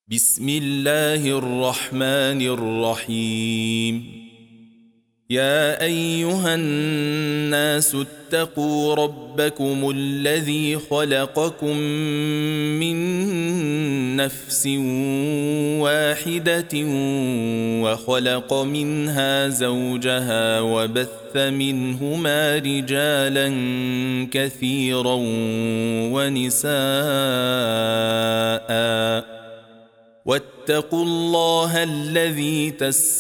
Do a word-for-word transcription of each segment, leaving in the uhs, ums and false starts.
بسم الله الرحمن الرحيم. يا أيها الناس اتقوا ربكم الذي خلقكم من نفس واحدة وخلق منها زوجها وبث منهما رجالا كثيرا ونساء واتقوا الله الذي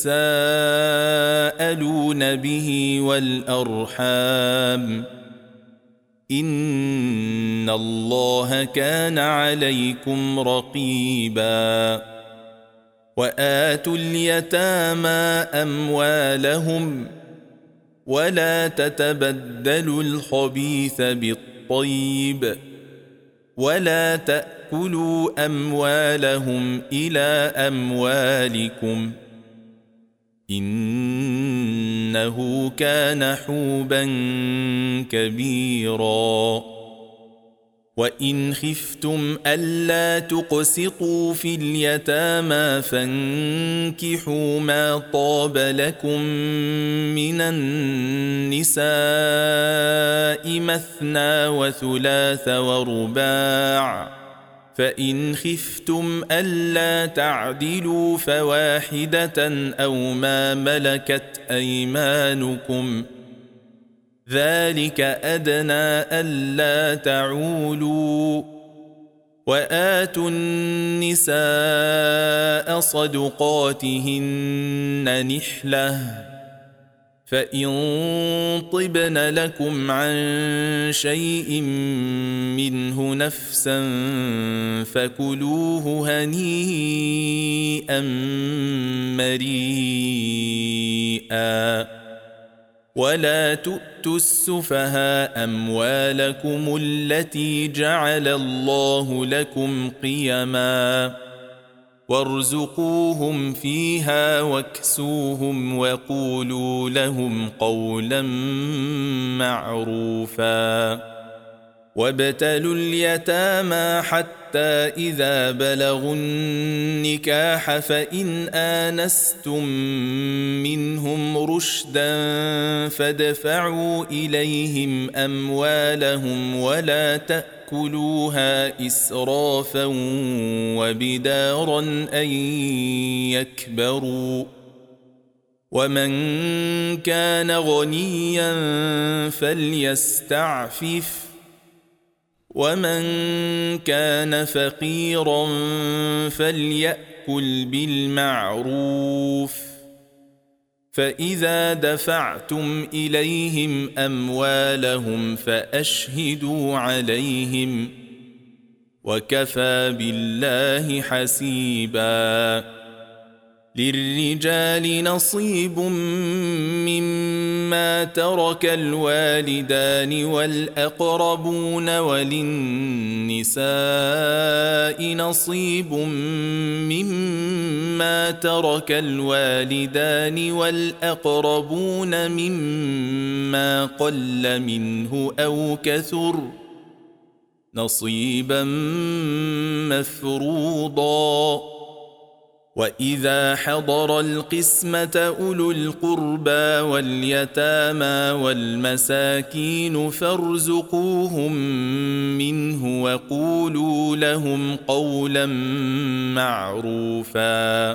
تساءلون به والأرحام إن الله كان عليكم رقيبا. وآتوا اليتامى أموالهم ولا تتبدلوا الخبيث بالطيب ولا تأكلوا أموالهم إلى أموالكم إنه كان حوبا كبيرا. وإن خفتم ألا تقسطوا في اليتامى فانكحوا ما طاب لكم من النساء مثنى وثلاث ورباع، فإن خفتم ألا تعدلوا فواحدة أو ما ملكت أيمانكم ذلك أدنى ألا تعولوا. وآتوا النساء صدقاتهن نحلة، فإن طبن لكم عن شيء منه نفسا فكلوه هنيئا مريئا. ولا تؤتوا السفهاء أموالكم التي جعل الله لكم قيما وارزقوهم فيها واكسوهم وقولوا لهم قولا معروفا. وابتلوا اليتامى حتى إذا بلغوا النكاح فإن آنستم منهم رشدا فادفعوا إليهم أموالهم ولا تأكلوها إسرافا وبدارا أن يكبروا. ومن كان غنيا فليستعفف ومن كان فقيرا فليأكل بالمعروف. فإذا دفعتم إليهم أموالهم فأشهدوا عليهم وكفى بالله حسيبا. للرجال نصيب مما ترك الوالدان والأقربون وللنساء نصيب مما ترك الوالدان والأقربون مما قل منه أو كثر نصيبا مفروضا. وإذا حضر القسمة أولو القربى واليتامى والمساكين فارزقوهم منه وقولوا لهم قولا معروفا.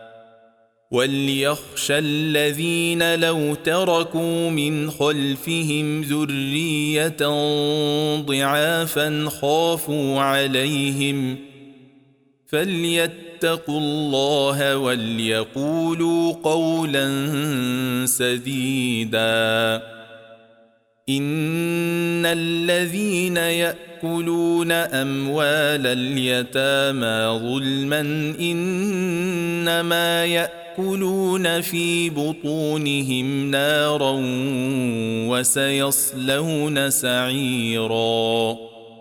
وليخشى الذين لو تركوا من خلفهم ذرية ضعافا خافوا عليهم فليتقوا الله وليقولوا قولا سديدا. إن الذين يأكلون أموال اليتامى ظلما إنما يأكلون في بطونهم نارا وسيصلون سعيرا.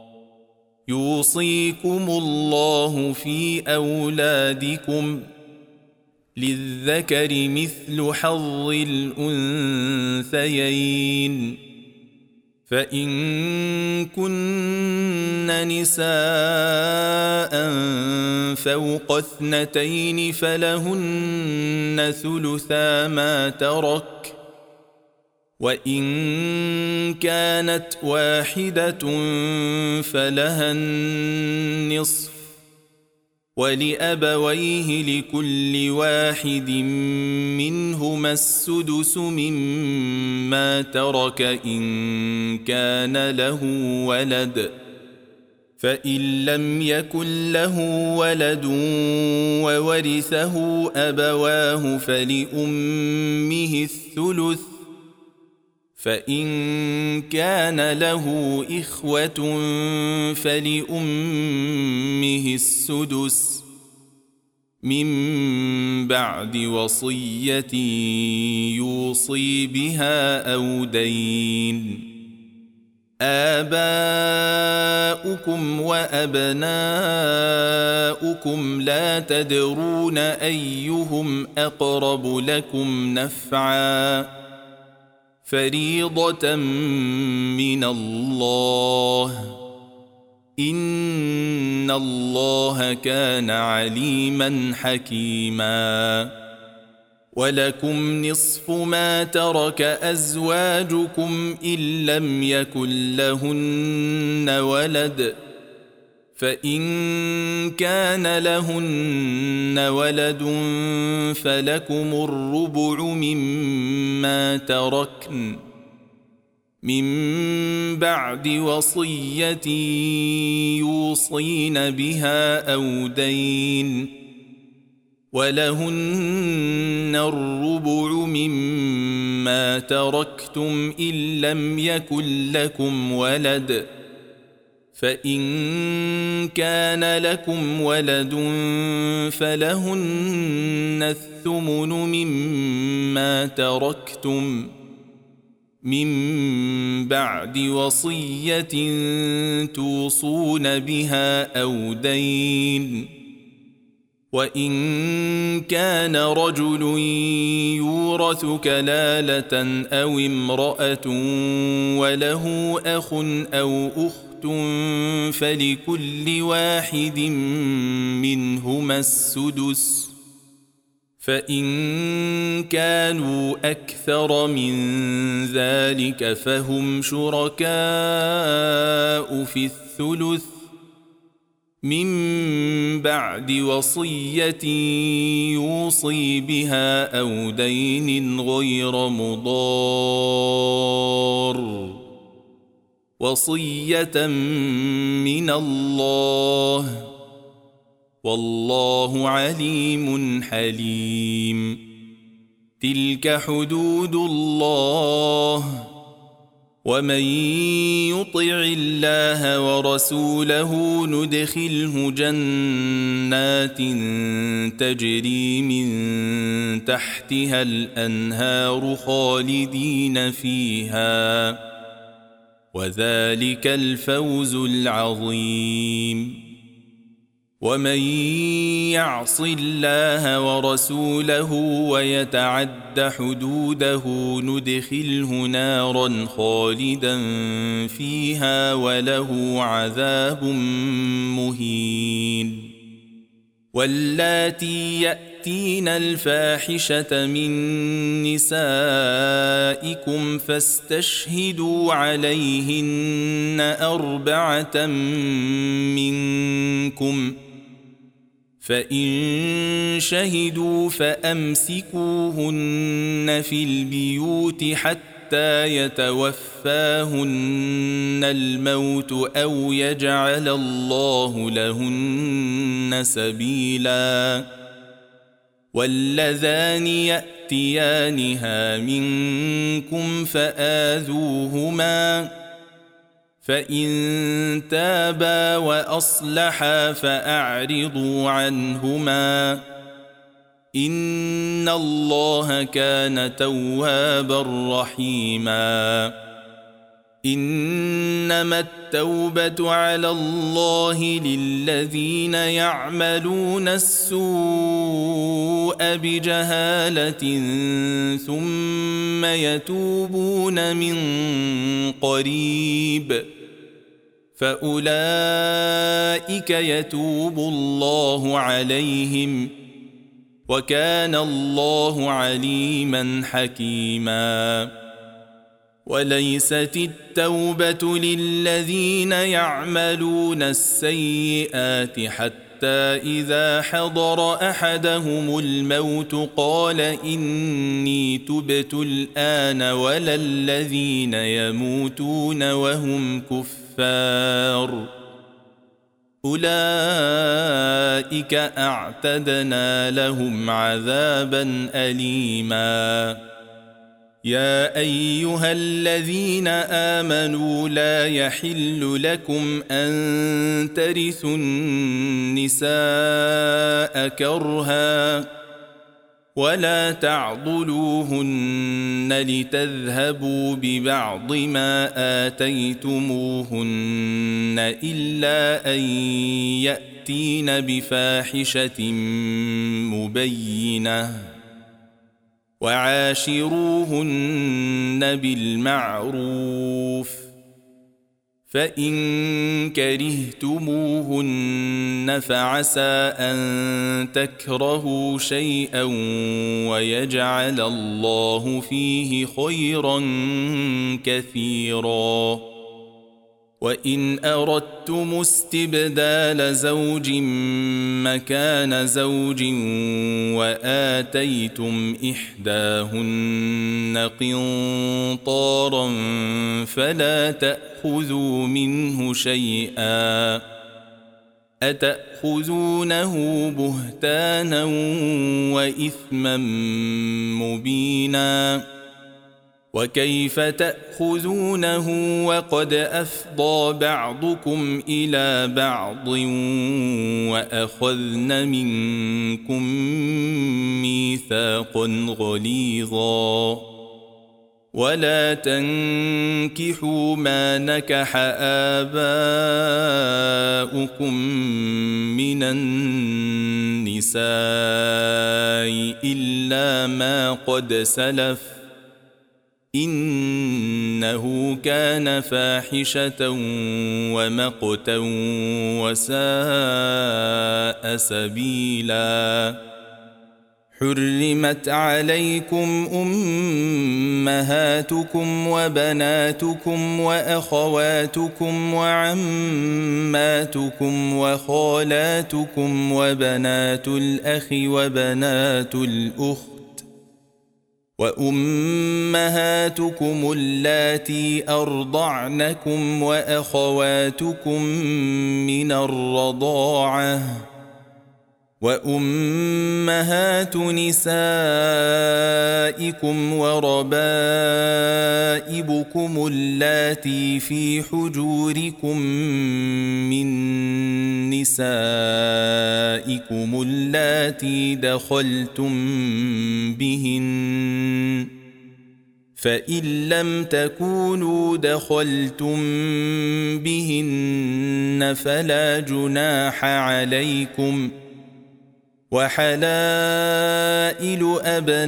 يوصيكم الله في أولادكم للذكر مثل حظ الأنثيين فإن كن نساء فوق اثنتين فلهن ثلثا ما ترك، وإن كانت واحدة فلها النصف، ولأبويه لكل واحد منهما السدس مما ترك إن كان له ولد، فإن لم يكن له ولد وورثه أبواه فلأمه الثلث، فإن كان له إخوة فلأمه السدس من بعد وصية يوصي بها أو دين. آباؤكم وأبناؤكم لا تدرون أيهم أقرب لكم نفعا، فريضة من الله، إن الله كان عليما حكيما. ولكم نصف ما ترك أزواجكم إن لم يكن لهن ولد، فإن كان لهن ولد فلكم الربع مما تركن من بعد وصية يوصين بها أو دين، ولهن الربع مما تركتم إن لم يكن لكم ولد، فإن كان لكم ولد فلهن الثمن مما تركتم من بعد وصية توصون بها أو دين. وإن كان رجل يورث كلالة أو امرأة وله أخ أو أخت فلكل واحد منهما السدس، فإن كانوا أكثر من ذلك فهم شركاء في الثلث من بعد وصية يوصي بها أو دين غير مضار، وصية من الله، والله عليم حليم. تلك حدود الله، ومن يطع الله ورسوله ندخله جنات تجري من تحتها الأنهار خالدين فيها، وذلك الفوز العظيم. ومن يعص الله ورسوله ويتعد حدوده ندخله نارا خالدا فيها وله عذاب مهين. واللاتي يأتين الفاحشة من نسائكم فاستشهدوا عليهن أربعة منكم، فإن شهدوا فأمسكوهن في البيوت حتى يتوفاهن الموت أو يجعل الله لهن سبيلا. واللذان يأتيانها منكم فآذوهما، فإن تابا وأصلحا فأعرضوا عنهما، إن الله كان توابا رحيما. إنما التوبة على الله للذين يعملون السوء بجهالة ثم يتوبون من قريب فأولئك يتوب الله عليهم وكان الله عليما حكيما. وليست التوبة للذين يعملون السيئات حتى إذا حضر أحدهم الموت قال إني تبت الآن ولا الذين يموتون وهم كفار أولئك أعتدنا لهم عذابا أليما. يا أيها الذين آمنوا لا يحل لكم أن ترثوا النساء كرها ولا تعضلوهن لتذهبوا ببعض ما آتيتموهن إلا أن يأتين بفاحشة مبينة وعاشروهن بالمعروف فإن كرهتموهن فعسى أن تكرهوا شيئا ويجعل الله فيه خيرا كثيرا. وإن أردتم استبدال زوج مكان زوج وآتيتم إحداهن قنطارا فلا تأخذوا منه شيئا أتأخذونه بهتانا وإثما مبينا. وكيف تأخذونه وقد أفضى بعضكم إلى بعض وأخذن منكم ميثاقا غليظا. ولا تنكحوا ما نكح آباؤكم من النساء إلا ما قد سلف إنه كان فاحشة ومقتا وساء سبيلا. حرمت عليكم أمهاتكم وبناتكم وأخواتكم وعماتكم وخالاتكم وبنات الأخ وبنات الأخت وأمهاتكم اللاتي أرضعنكم وأخواتكم من الرضاعة وأمهات نسائكم وربائبكم اللاتي في حجوركم من نسائكم اللاتي دخلتم بهن فإن لم تكونوا دخلتم بهن فلا جناح عليكم وحلائل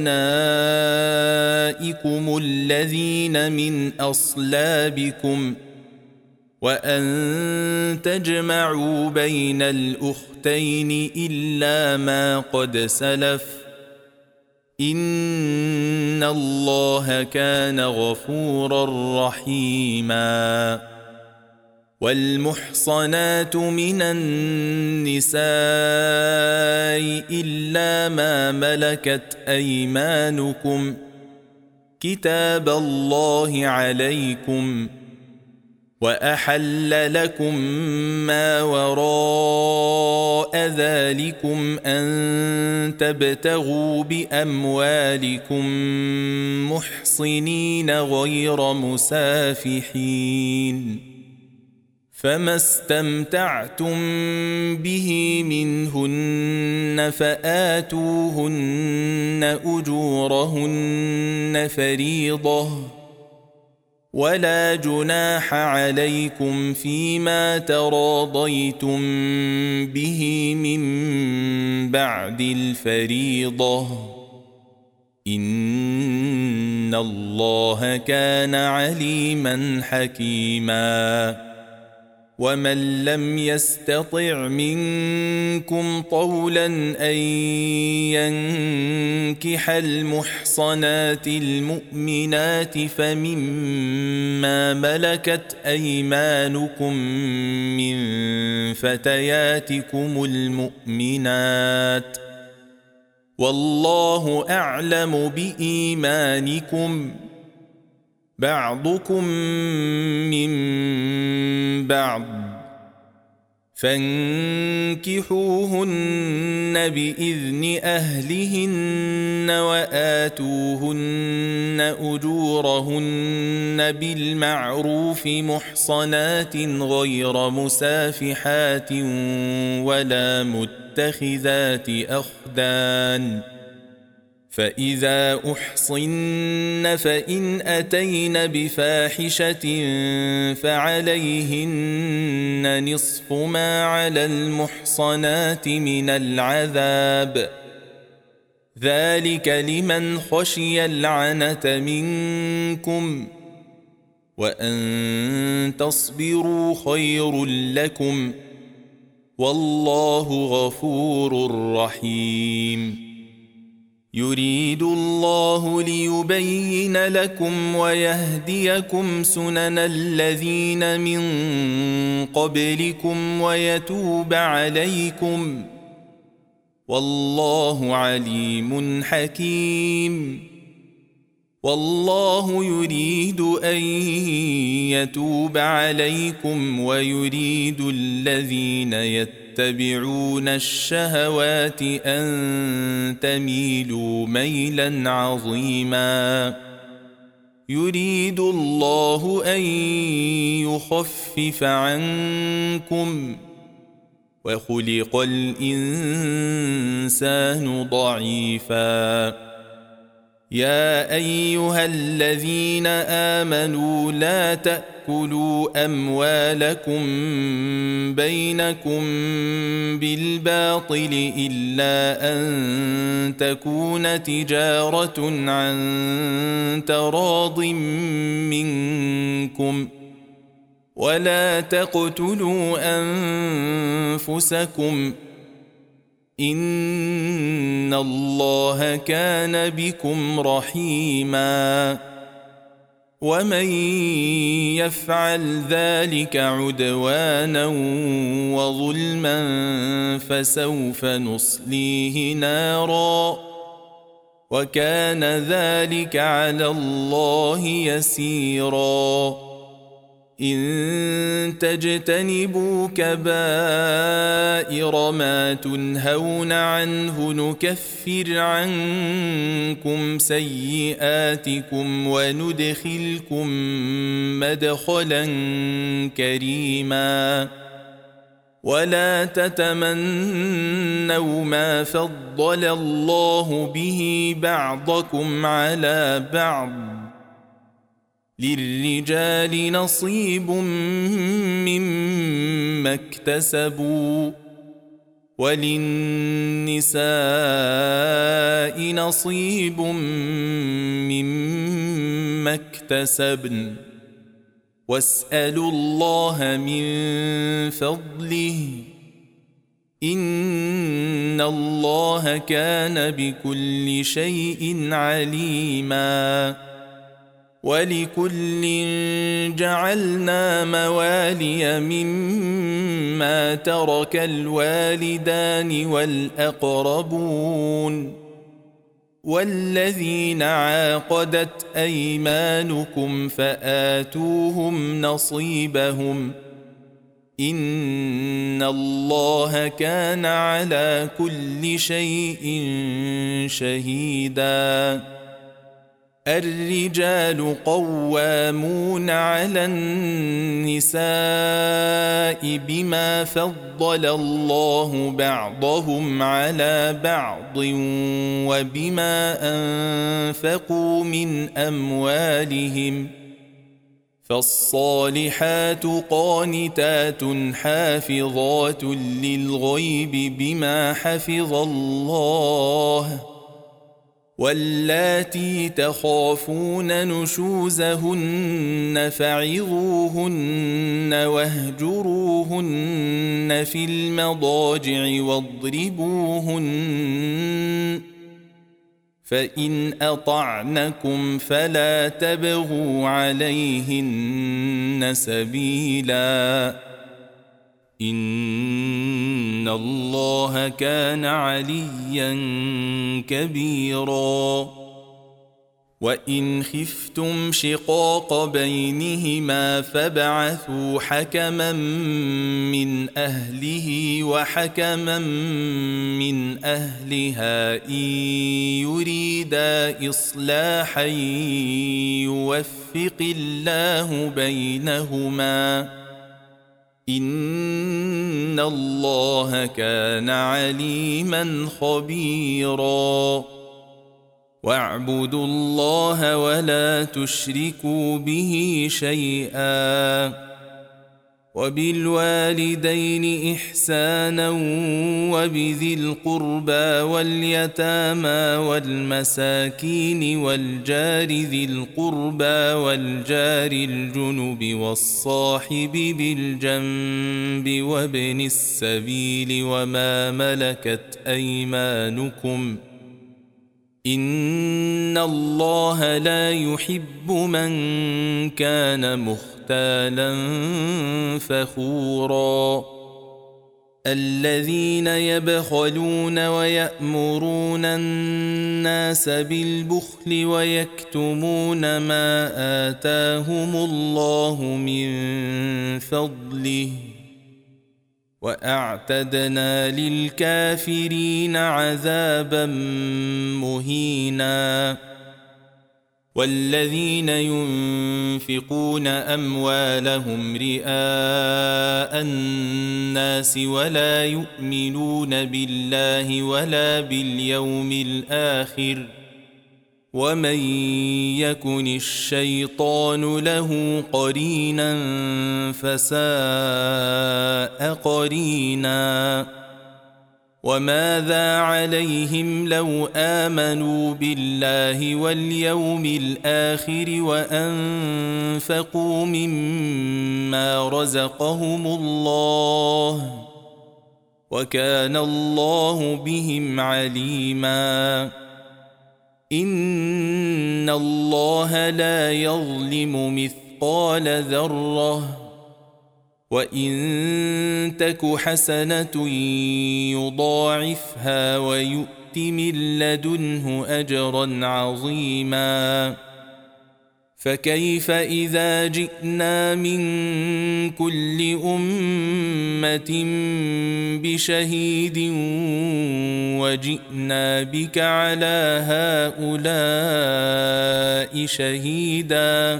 أبنائكم الذين من أصلابكم وأن تجمعوا بين الأختين إلا ما قد سلف إن الله كان غفورا رحيما. والمحصنات من النساء إلا ما ملكت أيمانكم كتاب الله عليكم وأحل لكم ما وراء ذلكم أن تبتغوا بأموالكم محصنين غير مسافحين فما استمتعتم به منهن فآتوهن أجورهن فريضة ولا جناح عليكم فيما تراضيتم به من بعد الفريضة إن الله كان عليما حكيما ومن لم يستطع منكم طولا أن ينكح المحصنات المؤمنات فمما ملكت أيمانكم من فتياتكم المؤمنات والله أعلم بإيمانكم بعضكم من بعض فانكحوهن بإذن أهلهن وآتوهن أجورهن بالمعروف محصنات غير مسافحات ولا متخذات أخدان فإذا أحصن فإن أتين بفاحشة فعليهن نصف ما على المحصنات من العذاب ذلك لمن خشي العنة منكم وأن تصبروا خير لكم والله غفور رحيم يريد الله ليبين لكم ويهديكم سنن الذين من قبلكم ويتوب عليكم والله عليم حكيم والله يريد أن يتوب عليكم ويريد الذين يتقون يتبعون الشهوات أن تميلوا ميلا عظيما يريد الله أن يخفف عنكم وخلق الإنسان ضعيفا يا أيها الذين آمنوا لا تأكلوا أموالكم بينكم بالباطل إلا أن تكون تجارة عن تراض منكم ولا تقتلوا أنفسكم إن الله كان بكم رحيما ومن يفعل ذلك عدوانا وظلما فسوف نصليه نارا وكان ذلك على الله يسيرا إن تجتنبوا كبائر ما تنهون عنه نكفر عنكم سيئاتكم وندخلكم مدخلا كريما ولا تتمنوا ما فضل الله به بعضكم على بعض للرجال نصيب مما اكتسبوا وللنساء نصيب مما اكتسبن واسألوا الله من فضله إن الله كان بكل شيء عليما ولكل جعلنا موالي مما ترك الوالدان والأقربون والذين عاقدت أيمانكم فآتوهم نصيبهم إن الله كان على كل شيء شهيدا الرجال قوامون على النساء بما فضل الله بعضهم على بعض وبما أنفقوا من أموالهم فالصالحات قانتات حافظات للغيب بما حفظ الله واللاتي تخافون نشوزهن فعظوهن واهجروهن في المضاجع واضربوهن فإن أطعنكم فلا تبغوا عليهن سبيلا إن الله كان عليا كبيرا وإن خفتم شقاق بينهما فابعثوا حكما من أهله وحكما من أهلها إن يريدا إصلاحا يوفق الله بينهما إن الله كان عليما خبيرا واعبدوا الله ولا تشركوا به شيئا وبالوالدين إحسانا وبذي القربى واليتامى والمساكين والجار ذي القربى والجار الجنب والصاحب بالجنب وابن السبيل وما ملكت أيمانكم إن الله لا يحب من كان مختالا فخورا الذين يبخلون ويأمرون الناس بالبخل ويكتمون ما آتاهم الله من فضله وأعتدنا للكافرين عذابا مهينا والذين ينفقون أموالهم رئاء الناس ولا يؤمنون بالله ولا باليوم الآخر ومن يكن الشيطان له قرينا فساء قرينا وماذا عليهم لو آمنوا بالله واليوم الآخر وأنفقوا مما رزقهم الله وكان الله بهم عليما إن الله لا يظلم مثقال ذرة وإن تك حسنة يضاعفها ويؤت من لدنه أجرا عظيما فكيف إذا جئنا من كل أمة بشهيد وجئنا بك على هؤلاء شهيدا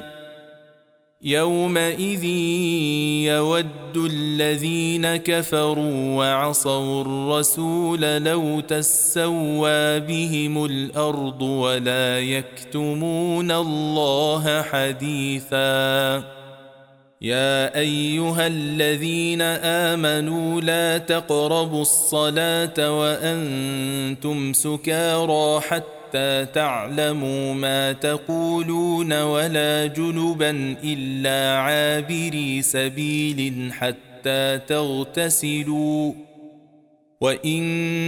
يومئذ يود الذين كفروا وعصوا الرسول لو تسوى بهم الأرض ولا يكتمون الله حديثا يا أيها الذين آمنوا لا تقربوا الصلاة وأنتم سكارى حتى تعلموا ما تقولون ولا جنبا إلا عابري سبيل حتى تغتسلوا وإن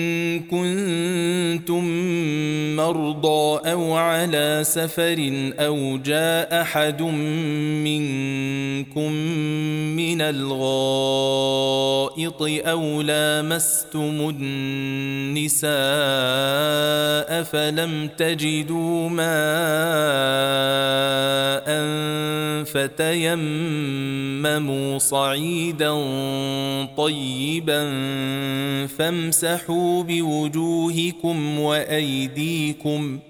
كنتم مرضى أو على سفر أو جاء أحد منكم من الغائط أو لامستم النساء فلم تجدوا ماء فتيمموا صعيدا طيبا فامسحوا بوجوهكم وأيديكم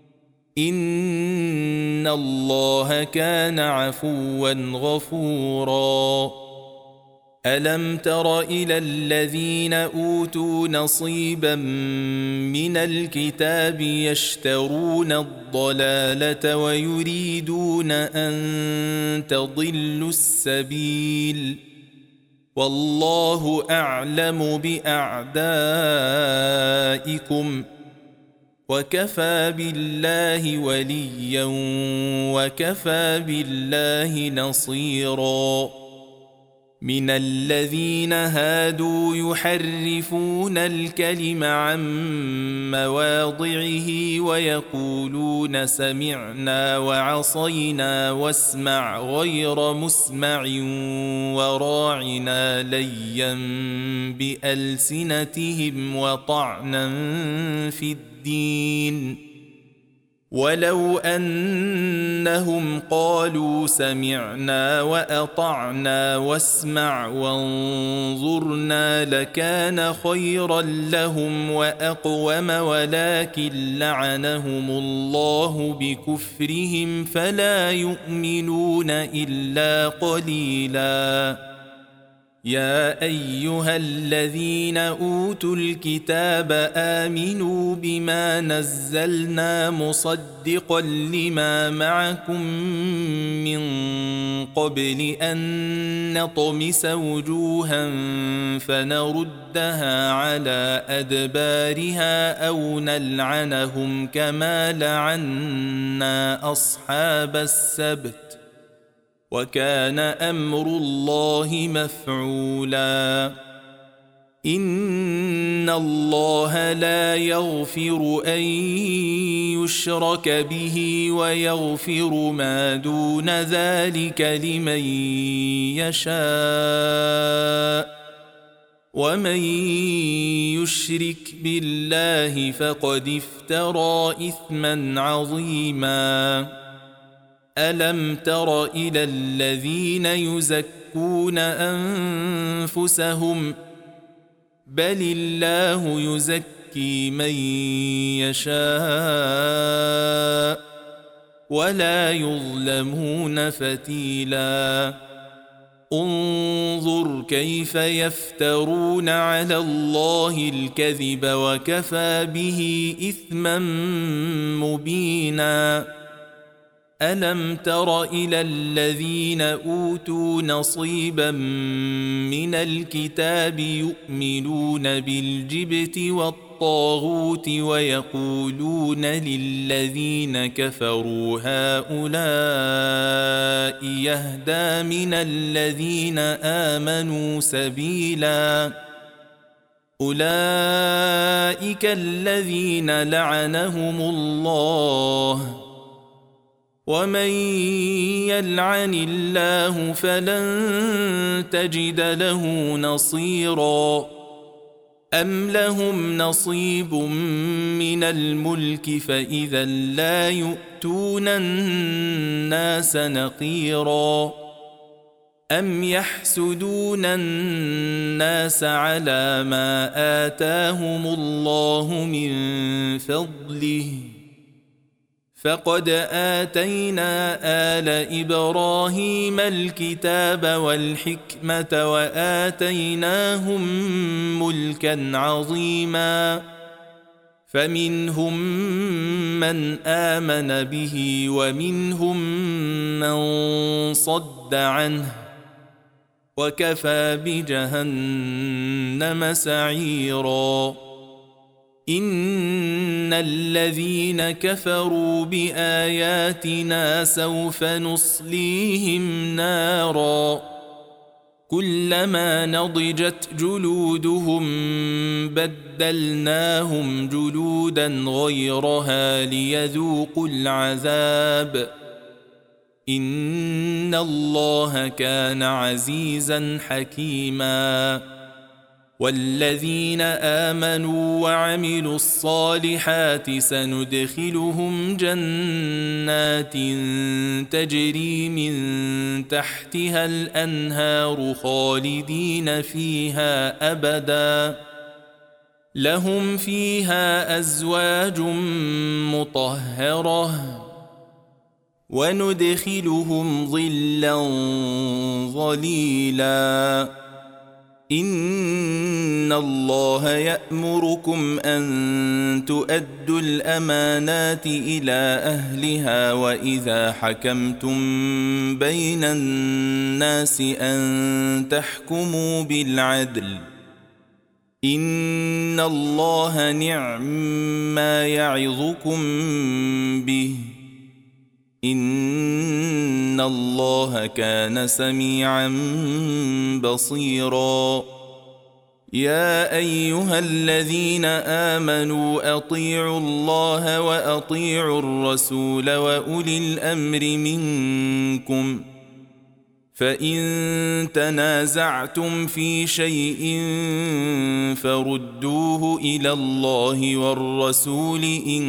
إن الله كان عفوا غفورا ألم تر إلى الذين أوتوا نصيبا من الكتاب يشترون الضلالة ويريدون أن تضلوا السبيل والله أعلم بأعدائكم وكفى بالله وليا وكفى بالله نصيرا من الذين هادوا يحرفون الكلم عن مواضعه ويقولون سمعنا وعصينا واسمع غير مسمع وراعنا ليا بألسنتهم وطعنا في الدين ولو أنهم قالوا سمعنا وأطعنا واسمع وانظرنا لكان خيرا لهم وأقوم ولكن لعنهم الله بكفرهم فلا يؤمنون إلا قليلاً يا أيها الذين أوتوا الكتاب آمنوا بما نزلنا مصدقا لما معكم من قبل أن نطمس وجوها فنردها على أدبارها أو نلعنهم كما لعنا أصحاب السبت وكان أمر الله مفعولا إن الله لا يغفر أن يشرك به ويغفر ما دون ذلك لمن يشاء ومن يشرك بالله فقد افترى إثما عظيما ألم تر إلى الذين يزكون أنفسهم بل الله يزكي من يشاء ولا يظلمون فتيلا انظر كيف يفترون على الله الكذب وكفى به إثما مبينا ألم تر إلى الذين أوتوا نصيبا من الكتاب يؤمنون بالجبت والطاغوت ويقولون للذين كفروا هؤلاء يهدى من الذين آمنوا سبيلا أولئك الذين لعنهم الله ومن يلعن الله فلن تجد له نصيرا أم لهم نصيب من الملك فإذا لا يؤتون الناس نقيرا أم يحسدون الناس على ما آتاهم الله من فضله فقد آتينا آل إبراهيم الكتاب والحكمة وآتيناهم ملكا عظيما فمنهم من آمن به ومنهم من صد عنه وكفى بجهنم سعيرا إن الذين كفروا بآياتنا سوف نصليهم نارا كلما نضجت جلودهم بدلناهم جلودا غيرها ليذوقوا العذاب إن الله كان عزيزا حكيما والذين آمنوا وعملوا الصالحات سندخلهم جنات تجري من تحتها الأنهار خالدين فيها أبدا لهم فيها أزواج مطهرة وندخلهم ظلا ظليلا إن الله يأمركم أن تؤدوا الأمانات إلى أهلها وإذا حكمتم بين الناس أن تحكموا بالعدل إن الله نعم ما يعظكم به إن الله كان سميعا بصيرا يا أيها الذين آمنوا أطيعوا الله وأطيعوا الرسول وأولي الأمر منكم فإن تنازعتم في شيء فردوه إلى الله والرسول إن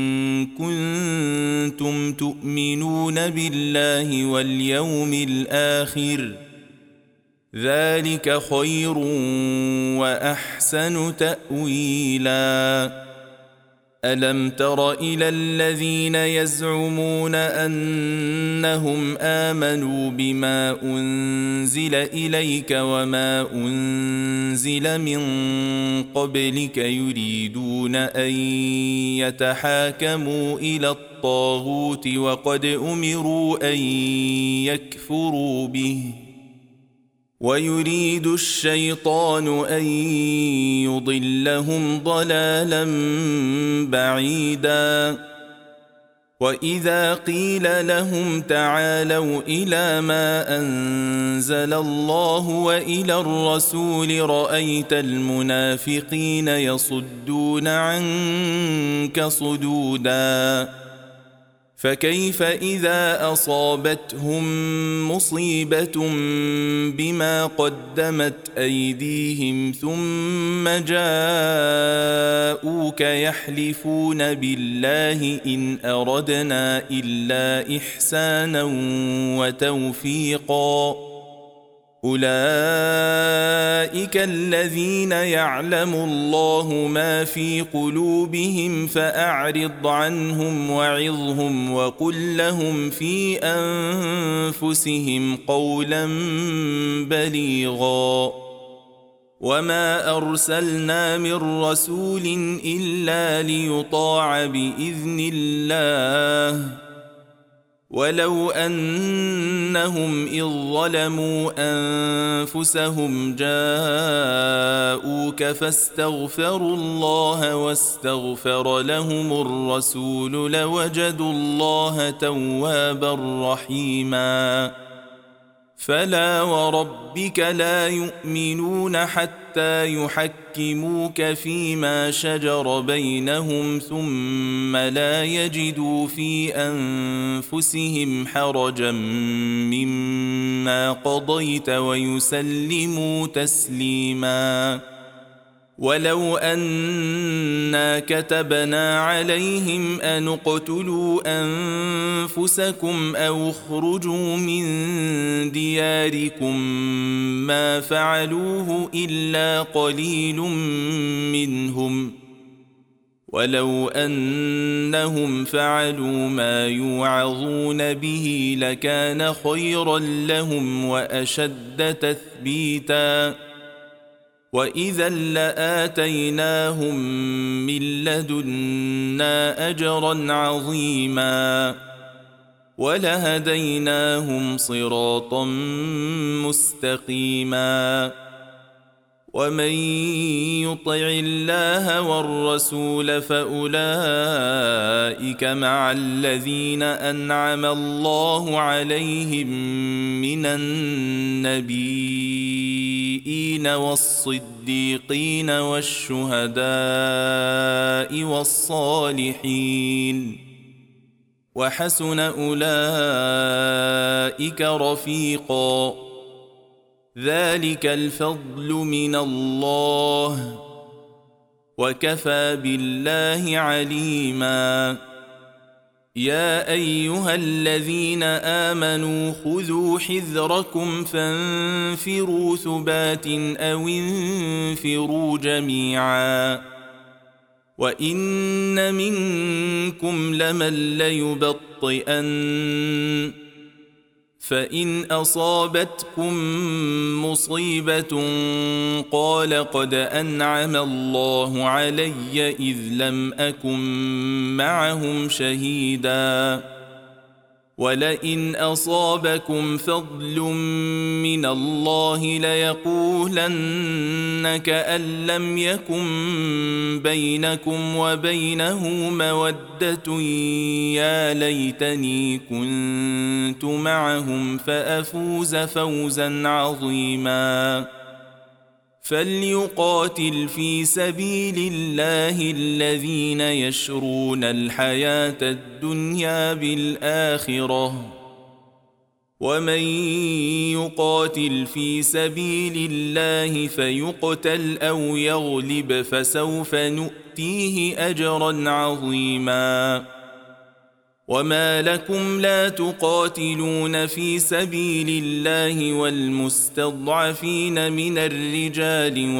كنتم تؤمنون بالله واليوم الآخر ذلك خير وأحسن تأويلا ألم تر إلى الذين يزعمون أنهم آمنوا بما أنزل إليك وما أنزل من قبلك يريدون أن يتحاكموا إلى الطاغوت وقد أمروا أن يكفروا به ويريد الشيطان أن يضلهم ضلالا بعيدا وإذا قيل لهم تعالوا إلى ما أنزل الله وإلى الرسول رأيت المنافقين يصدون عنك صدودا فكيف إذا أصابتهم مصيبة بما قدمت أيديهم ثم جاءوك يحلفون بالله إن أردنا إلا إحسانا وتوفيقا أولئك الذين يعلم الله ما في قلوبهم فأعرض عنهم وعظهم وقل لهم في أنفسهم قولا بليغا وما أرسلنا من رسول إلا ليطاع بإذن الله ولو أنهم إذ ظلموا أنفسهم جاءوك فاستغفروا الله واستغفر لهم الرسول لوجدوا الله توابا رحيما فلا وربك لا يؤمنون حتى يحكموك فيما شجر بينهم ثم لا يجدوا في أنفسهم حرجا مما قضيت ويسلموا تسليما ولو أنا كتبنا عليهم أن اقتلوا أنفسكم أو اخرجوا من دياركم ما فعلوه إلا قليل منهم ولو أنهم فعلوا ما يوعظون به لكان خيرا لهم وأشد تثبيتا وإذا لآتيناهم من لدنا أجرا عظيما ولهديناهم صراطا مستقيما ومن يطع الله والرسول فأولئك مع الذين أنعم الله عليهم من النبيين والصديقين والشهداء والصالحين وحسن أولئك رفيقا ذلك الفضل من الله وكفى بالله عليما يا أيها الذين آمنوا خذوا حذركم فانفروا ثبات أو انفروا جميعا وإن منكم لمن ليبطئن فإن أصابتكم مصيبة قال قد أنعم الله علي إذ لم أكن معهم شهيدا ولئن أصابكم فضل من الله ليقولن كأن لم يكن بينكم وبينه مودة يا ليتني كنت معهم فأفوز فوزا عظيما فليقاتل في سبيل الله الذين يشرون الحياة الدنيا بالآخرة ومن يقاتل في سبيل الله فيقتل أو يغلب فسوف نؤتيه أجرا عظيما وما لكم لا تقاتلون في سبيل الله والمستضعفين من الرجال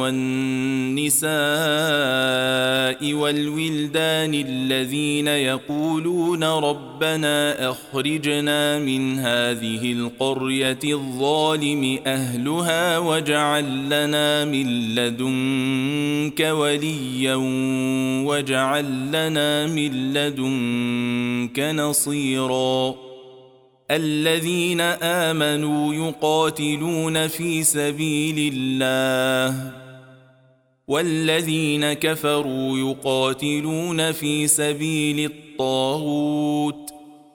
والنساء والولدان الذين يقولون ربنا أخرجنا من هذه القرية الظالم أهلها واجعل لنا من لدنك وليا واجعل لنا من لدنك نصيرا الذين آمنوا يقاتلون في سبيل الله والذين كفروا يقاتلون في سبيل الطاغوت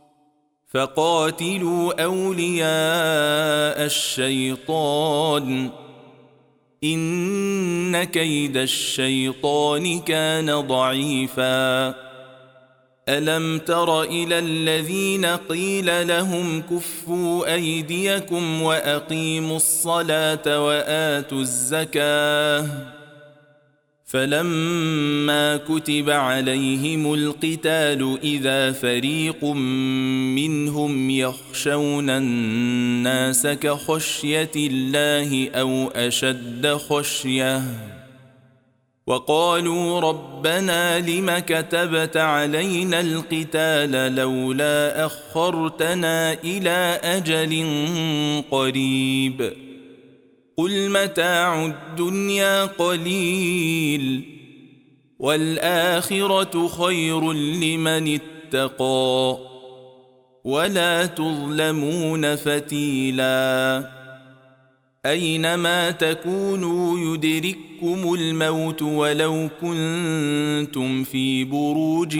فقاتلوا أولياء الشيطان إن كيد الشيطان كان ضعيفا ألم تر إلى الذين قيل لهم كفوا أيديكم وأقيموا الصلاة وآتوا الزكاة فلما كتب عليهم القتال إذا فريق منهم يخشون الناس كخشية الله أو أشد خشية وقالوا ربنا لم كتبت علينا القتال لولا أخرتنا إلى أجل قريب قل متاع الدنيا قليل والآخرة خير لمن اتقى ولا تظلمون فتيلا أينما تكونوا يدرككم الموت ولو كنتم في بروج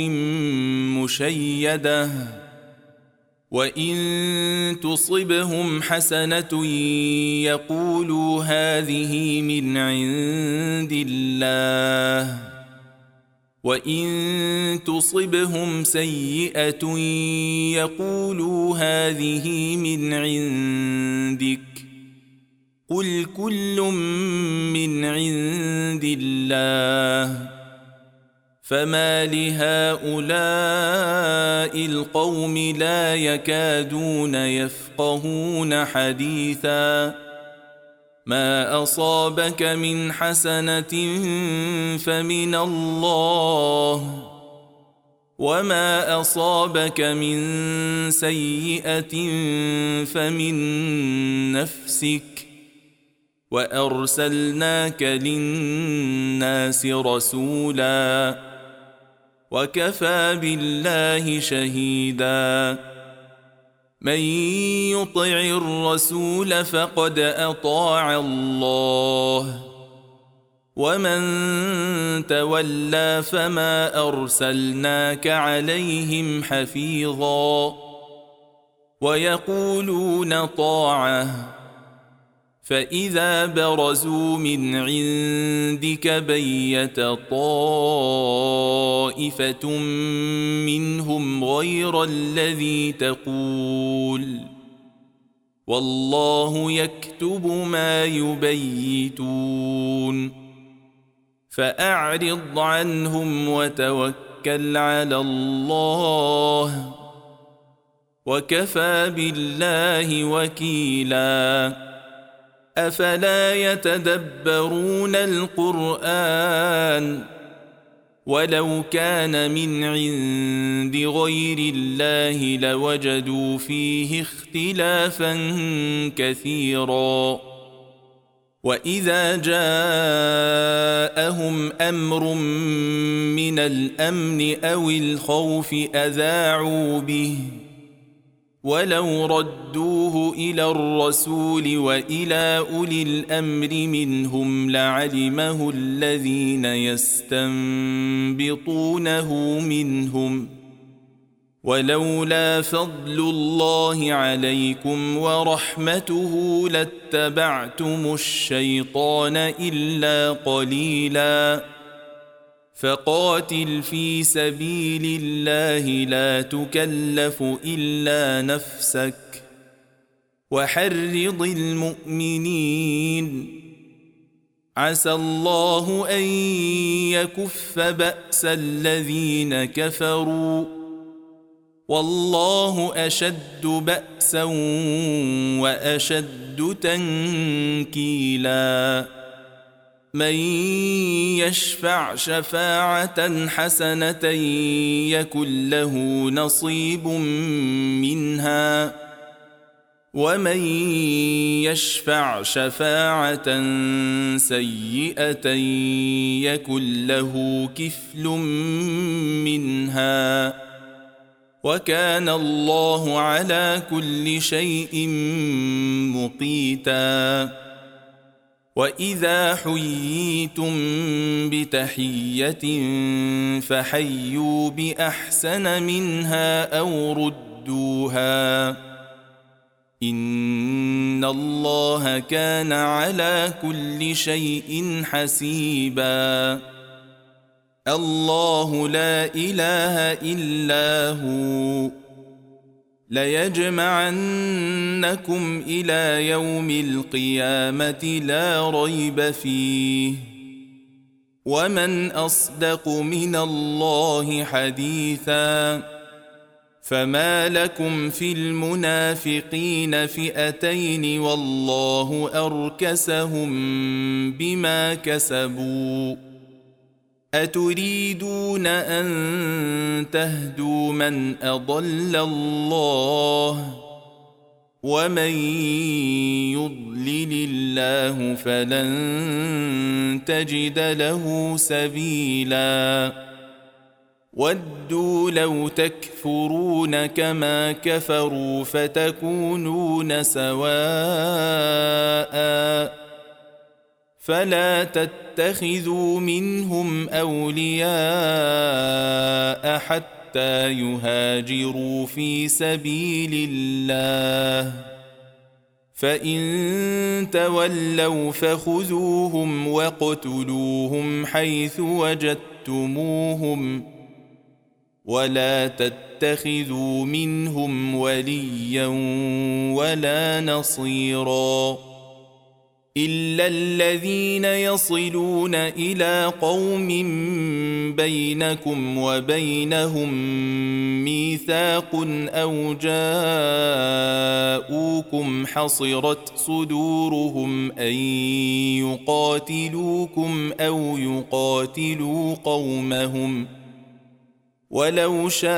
مشيدة وإن تصبهم حسنة يقولوا هذه من عند الله وإن تصبهم سيئة يقولوا هذه من عندك قل كل من عند الله فما لهؤلاء القوم لا يكادون يفقهون حديثا ما أصابك من حسنة فمن الله وما أصابك من سيئة فمن نفسك وأرسلناك للناس رسولا وكفى بالله شهيدا من يطع الرسول فقد أطاع الله ومن تولى فما أرسلناك عليهم حفيظا ويقولون طاعة فإذا برزوا من عندك بيت طائفة منهم غير الذي تقول والله يكتب ما يبيتون فأعرض عنهم وتوكل على الله وكفى بالله وكيلا أفلا يتدبرون القرآن ولو كان من عند غير الله لوجدوا فيه اختلافا كثيرا وإذا جاءهم أمر من الأمن أو الخوف أذاعوا به ولو ردوه إلى الرسول وإلى أولي الأمر منهم لعلمه الذين يستنبطونه منهم ولولا فضل الله عليكم ورحمته لاتبعتم الشيطان إلا قليلا فقاتل في سبيل الله لا تكلف إلا نفسك وحرض المؤمنين عسى الله أن يكف بأس الذين كفروا والله أشد بأسا وأشد تنكيلا من يشفع شفاعة حسنة يكن له نصيب منها ومن يشفع شفاعة سيئة يكن له كفل منها وكان الله على كل شيء مقيتا وإذا حييتم بتحية فحيوا بأحسن منها أو ردوها إن الله كان على كل شيء حسيبا الله لا إله إلا هو ليجمعنكم إلى يوم القيامة لا ريب فيه ومن أصدق من الله حديثا فما لكم في المنافقين فئتين والله أركسهم بما كسبوا أتريدون أن تهدوا من أضل الله ومن يضلل الله فلن تجد له سبيلا ودوا لو تكفرون كما كفروا فتكونون سواء فلا تتخذوا منهم أولياء حتى يهاجروا في سبيل الله فإن تولوا فخذوهم واقتلوهم حيث وجدتموهم ولا تتخذوا منهم وليا ولا نصيرا إلا الذين يصلون إلى قوم بينكم وبينهم ميثاق أو جاءوكم حصرت صدورهم أن يقاتلوكم أو يقاتلوا قومهم ولو شاء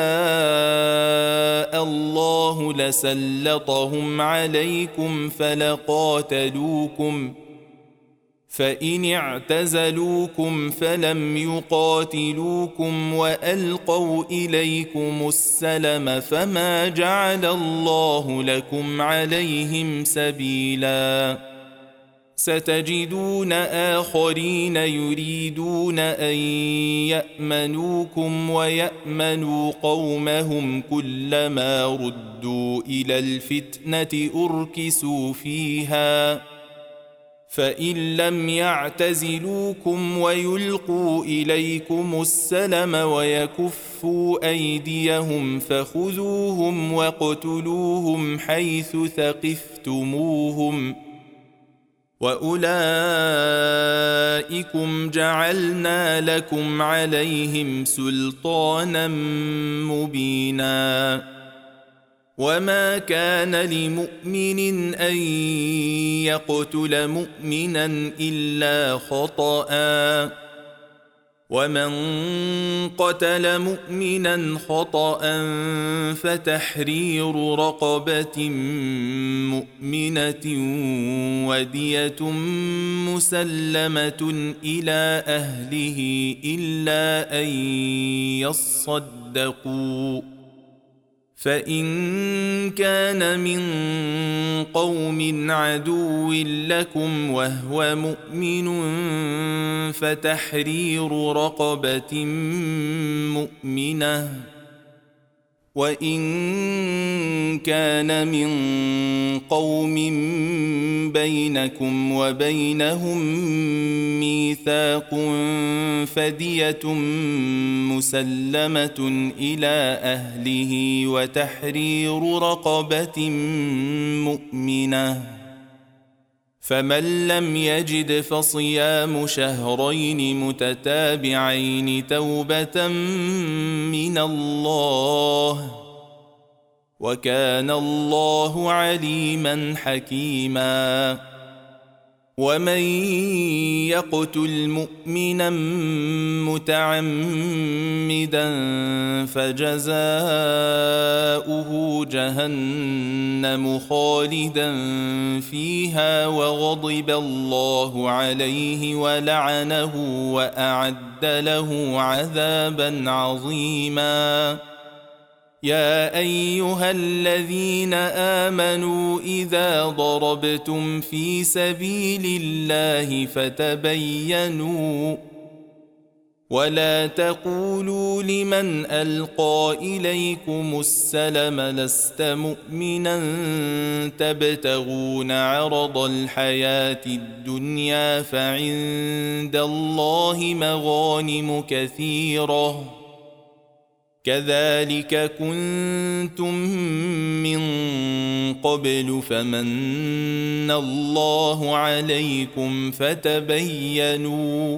الله لسلطهم عليكم فلقاتلوكم فإن اعتزلوكم فلم يقاتلوكم وألقوا إليكم السلم فما جعل الله لكم عليهم سبيلا ستجدون آخرين يريدون أن يأمنوكم ويأمنوا قومهم كلما ردوا إلى الفتنة أركسوا فيها فإن لم يعتزلوكم ويلقوا إليكم السلم ويكفوا أيديهم فخذوهم واقتلوهم حيث ثقفتموهم وأولئكم جعلنا لكم عليهم سلطانا مبينا وما كان لمؤمن أن يقتل مؤمنا إلا خطأ ومن قتل مؤمنا خطأ فتحرير رقبة مؤمنة ودية مسلمة إلى أهله إلا أن يصدقوا، فإن كان من قوم عدو لكم وهو مؤمن فتحرير رقبة مؤمنة، وإن كان من قوم بينكم وبينهم ميثاق فدية مسلمة إلى أهله وتحرير رقبة مؤمنة، فمن لم يجد فصيام شهرين متتابعين توبة من الله، وكان الله عليما حكيما. ومن يقتل مؤمنا متعمدا فجزاؤه جهنم خالدا فيها وغضب الله عليه ولعنه وأعد له عذابا عظيما. يا أيها الذين آمنوا إذا ضربتم في سبيل الله فتبينوا ولا تقولوا لمن ألقى إليكم السلم لست مؤمنا تبتغون عرض الحياة الدنيا فعند الله مغانم كثيرة كذلك كنتم من قبل فمن الله عليكم فتبينوا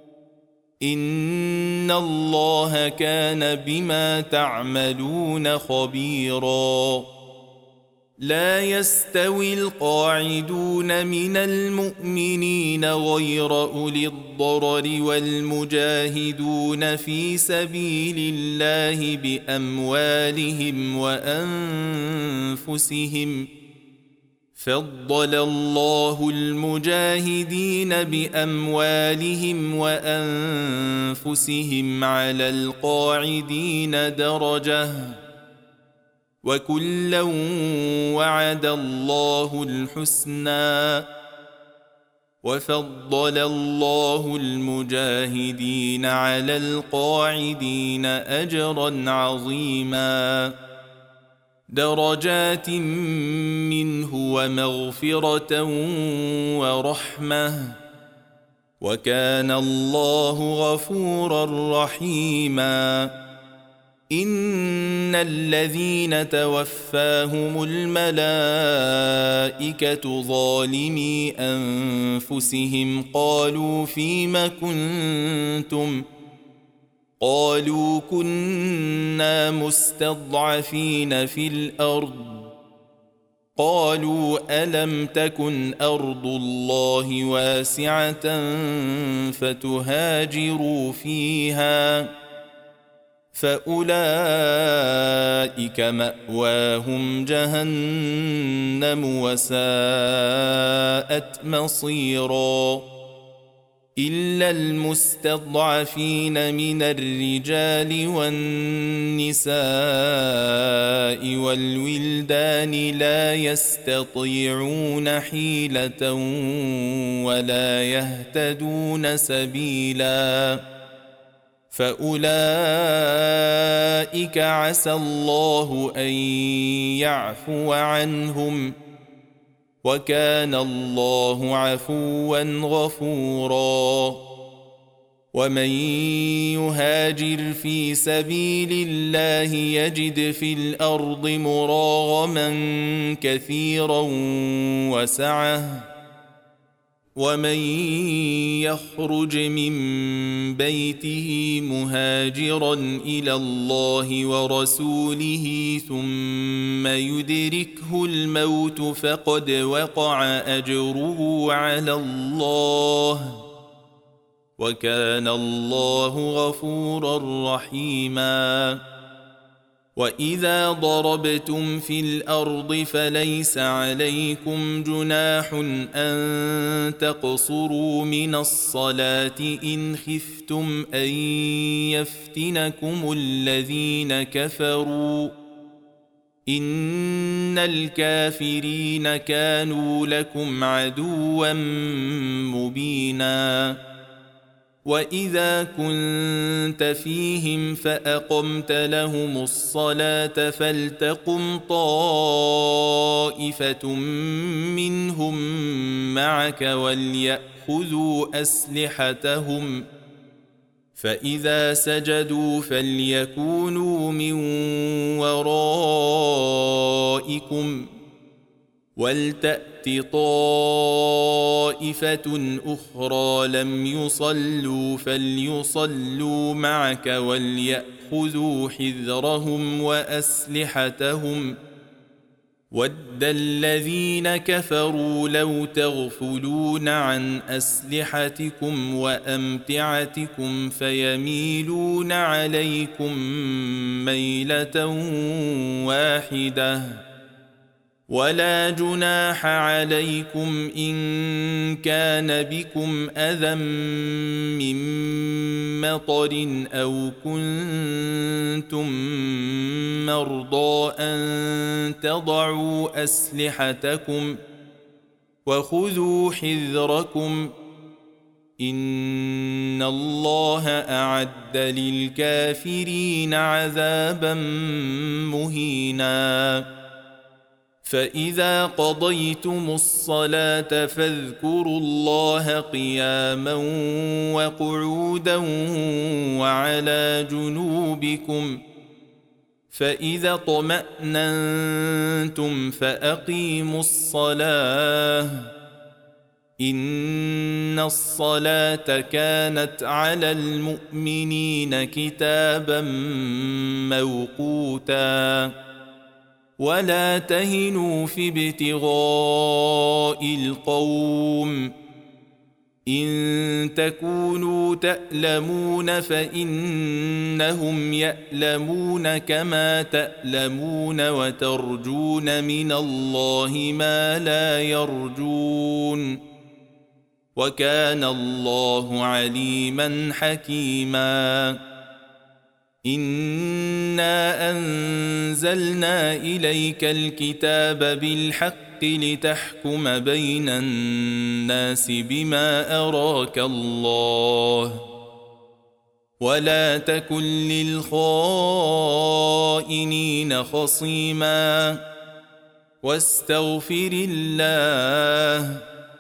إن الله كان بما تعملون خبيرا. لا يستوي القاعدون من المؤمنين غير أولي الضرر والمجاهدون في سبيل الله بأموالهم وأنفسهم، فضل الله المجاهدين بأموالهم وأنفسهم على القاعدين درجة، وكلا وعد الله الحسنى، وفضل الله المجاهدين على القاعدين أجرا عظيما، درجات منه ومغفرة ورحمة، وكان الله غفورا رحيما. إن الذين توفاهم الملائكة ظالمي أنفسهم قالوا فيم كنتم قالوا كنا مستضعفين في الأرض قالوا ألم تكن أرض الله واسعة فتهاجروا فيها فأولئك مأواهم جهنم وساءت مصيرا. إلا المستضعفين من الرجال والنساء والولدان لا يستطيعون حيلة ولا يهتدون سبيلا، فأولئك عسى الله أن يعفو عنهم، وكان الله عفوا غفورا. ومن يهاجر في سبيل الله يجد في الأرض مراغما كثيرا وسعة، ومن يخرج من بيته مهاجرا إلى الله ورسوله ثم يدركه الموت فقد وقع أجره على الله، وكان الله غفورا رحيما. وإذا ضربتم في الأرض فليس عليكم جناح أن تقصروا من الصلاة إن خفتم أن يفتنكم الذين كفروا إن الكافرين كانوا لكم عدوا مبينا. وإذا كنت فيهم فأقمت لهم الصلاة فلتقم طائفة منهم معك وليأخذوا أسلحتهم فإذا سجدوا فليكونوا من ورائكم ولتأت طائفة أخرى لم يصلوا فليصلوا معك وليأخذوا حذرهم وأسلحتهم ود الذين كفروا لو تغفلون عن أسلحتكم وأمتعتكم فيميلون عليكم ميلة واحدة. ولا جناح عليكم إن كان بكم أذى من مطر أو كنتم مرضى أن تضعوا أسلحتكم وخذوا حذركم إن الله أعد للكافرين عذابا مهينا. فإذا قضيتم الصلاة فاذكروا الله قياما وقعودا وعلى جنوبكم فإذا اطمأننتم فأقيموا الصلاة إن الصلاة كانت على المؤمنين كتابا موقوتا. ولا تهنوا في ابتغاء القوم إن تكونوا تألمون فإنهم يألمون كما تألمون وترجون من الله ما لا يرجون وكان الله عليما حكيما. إنا أنزلنا إليك الكتاب بالحق لتحكم بين الناس بما أراك الله ولا تكن للخائنين خصيما واستغفر الله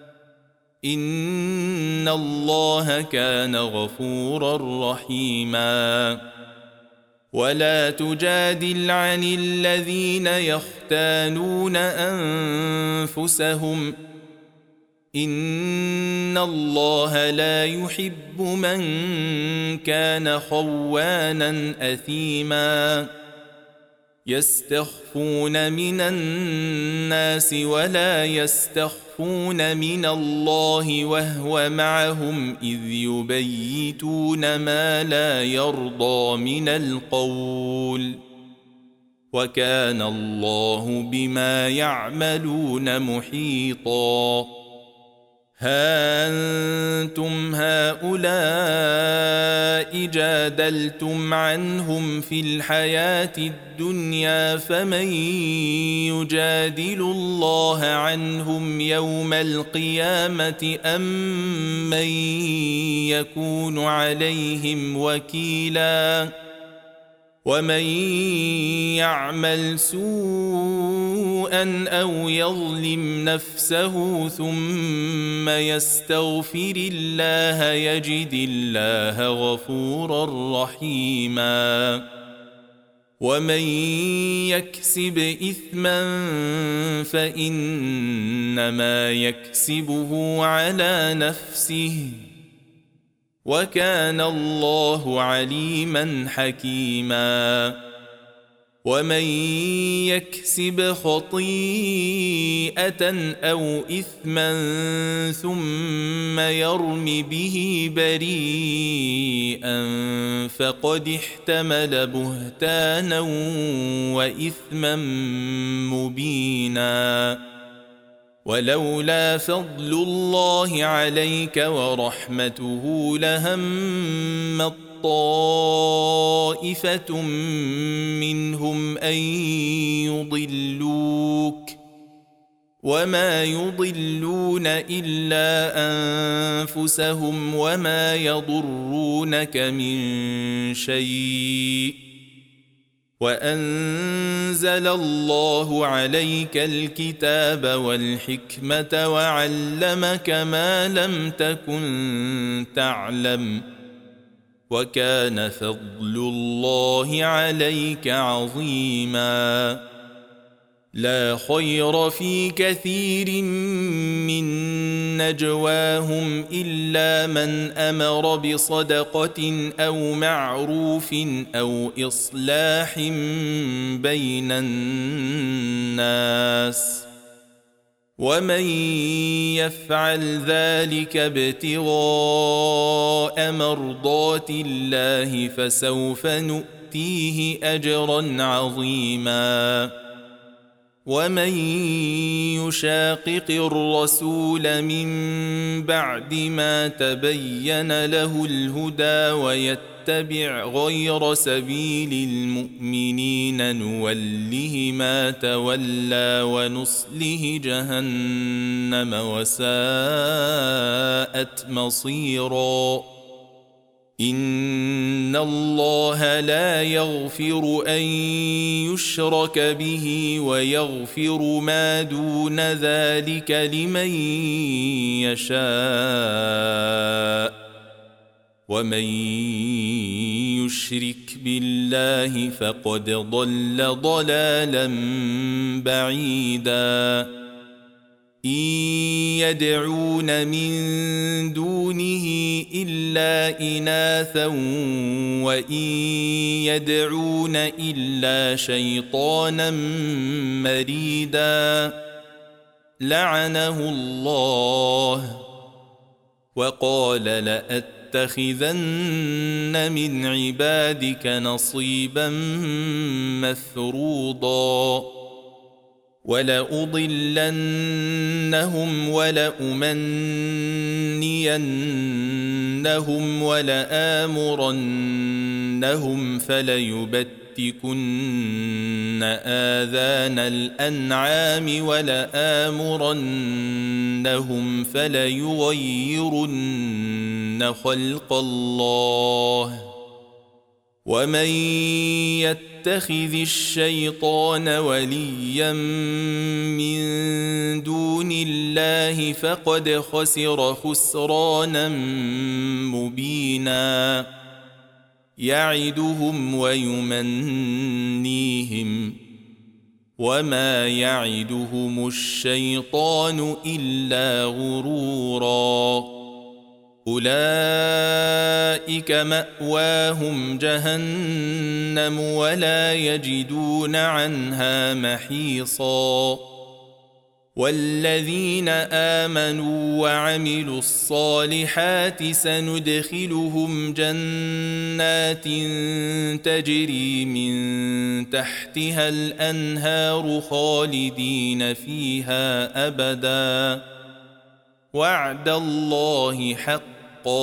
إن الله كان غفورا رحيما. ولا تجادل عن الذين يختانون أنفسهم إن الله لا يحب من كان خوانا أثيما. يستخفون من الناس ولا يستخفون من الله وهو معهم إذ يبيتون ما لا يرضى من القول وكان الله بما يعملون محيطا. ها أنتم هؤلاء جادلتم عنهم في الحياة الدنيا فمن يجادل الله عنهم يوم القيامة أم من يكون عليهم وكيلا. ومن يعمل سوءا أو يظلم نفسه ثم يستغفر الله يجد الله غفورا رحيما. ومن يكسب إثما فإنما يكسبه على نفسه وكان الله عليما حكيما. ومن يكسب خطيئة أو إثما ثم يرم به بريئا فقد احتمل بهتانا وإثما مبينا ولولا فضل الله عليك ورحمته لهمت طائفة منهم أن يضلوك وما يضلون إلا أنفسهم وما يضرونك من شيء وأنزل الله عليك الكتاب والحكمة وعلمك ما لم تكن تعلم وكان فضل الله عليك عظيما لا خير في كثير من نجواهم إلا من أمر بصدقة أو معروف أو إصلاح بين الناس ومن يفعل ذلك ابتغاء مرضات الله فسوف نؤتيه أجرا عظيما ومن يشاقق الرسول من بعد ما تبين له الهدى ويتبع غير سبيل المؤمنين نوله ما تولى ونصله جهنم وساءت مصيرا إن الله لا يغفر أن يشرك به ويغفر ما دون ذلك لمن يشاء ومن يشرك بالله فقد ضل ضلالا بعيدا إن يدعون من دونه إلا إناثا وإن يدعون إلا شيطانا مريدا لعنه الله وقال لأتخذن من عبادك نصيبا مفروضا ولأضلنهم ولأمنينهم ولآمرنهم فليبتكن آذان الأنعام ولآمرنهم فليغيرن خلق الله ومن يتخذ الشيطان وليا من دون الله فقد خسر خسرانا مبينا يعدهم ويمنيهم وما يعدهم الشيطان إلا غرورا أولئك مأواهم جهنم ولا يجدون عنها محيصا والذين آمنوا وعملوا الصالحات سندخلهم جنات تجري من تحتها الأنهار خالدين فيها أبدا وعد الله حقا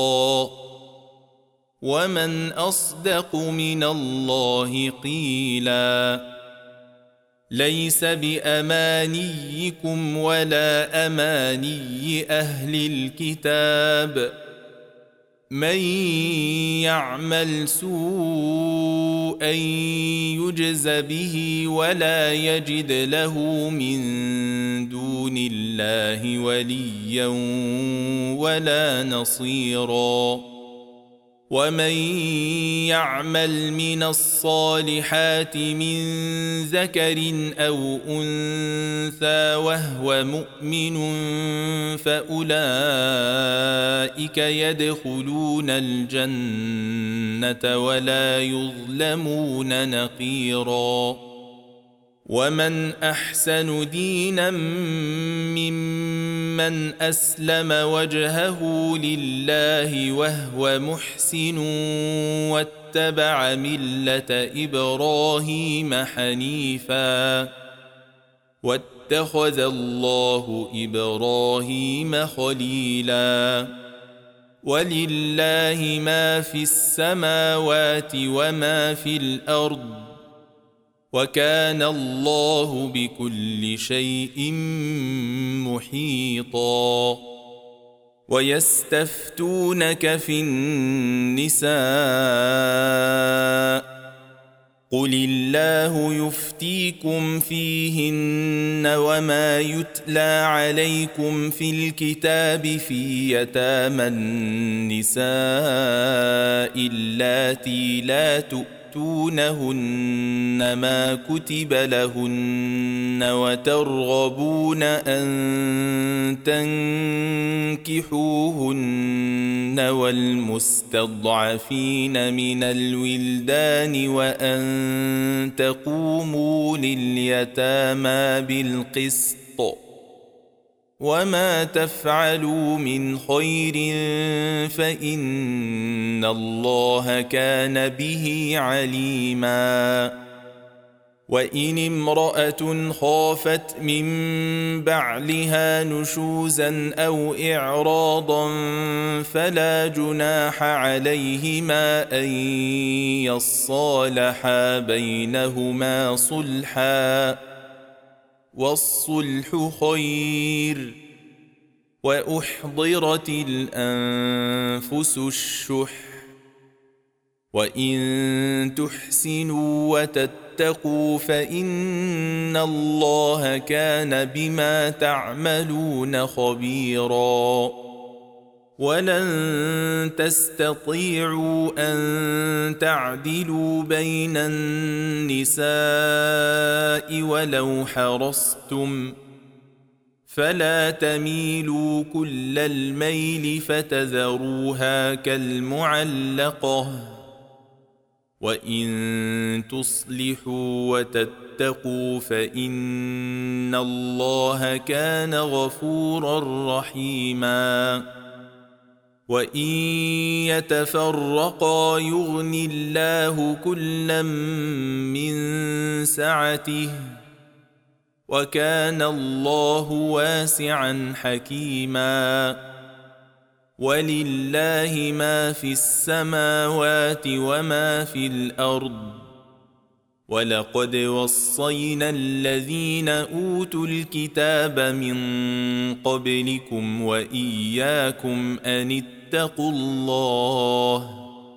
ومن أصدق من الله قيلا ليس بأمانيكم ولا أماني أهل الكتاب من يعمل سوءا يجز به ولا يجد له من دون الله وليا ولا نصيرا ومن يعمل من الصالحات من ذكر أو أنثى وهو مؤمن فأولئك يدخلون الجنة ولا يظلمون نقيراً ومن أحسن دينا ممن أسلم وجهه لله وهو محسن واتبع ملة إبراهيم حنيفا واتخذ الله إبراهيم خليلا ولله ما في السماوات وما في الأرض وكان الله بكل شيء محيطا ويستفتونك في النساء قل الله يفتيكم فيهن وما يتلى عليكم في الكتاب في يتامى النساء اللاتي لا تؤتونهن ما كتب لهن وترغبون أن تنكحوهن والمستضعفين من الولدان وأن تقوموا لليتامى بالقسط وما تفعلوا من خير فإن الله كان به عليما وإن امرأة خافت من بعلها نشوزا أو إعراضا فلا جناح عليهما أن يصالحا بينهما صلحا والصلح خير وأحضرت الأنفس الشح وإن تحسنوا وتتقوا فإن الله كان بما تعملون خبيرا ولن تستطيعوا أن تعدلوا بين النساء ولو حرصتم فلا تميلوا كل الميل فتذروها كالمعلقة وإن تصلحوا وتتقوا فإن الله كان غفورا رحيما وإن يتفرقا يغن الله كلا من سعته وكان الله واسعا حكيما ولله ما في السماوات وما في الأرض ولقد وصينا الذين أوتوا الكتاب من قبلكم وإياكم أن اتقوا الله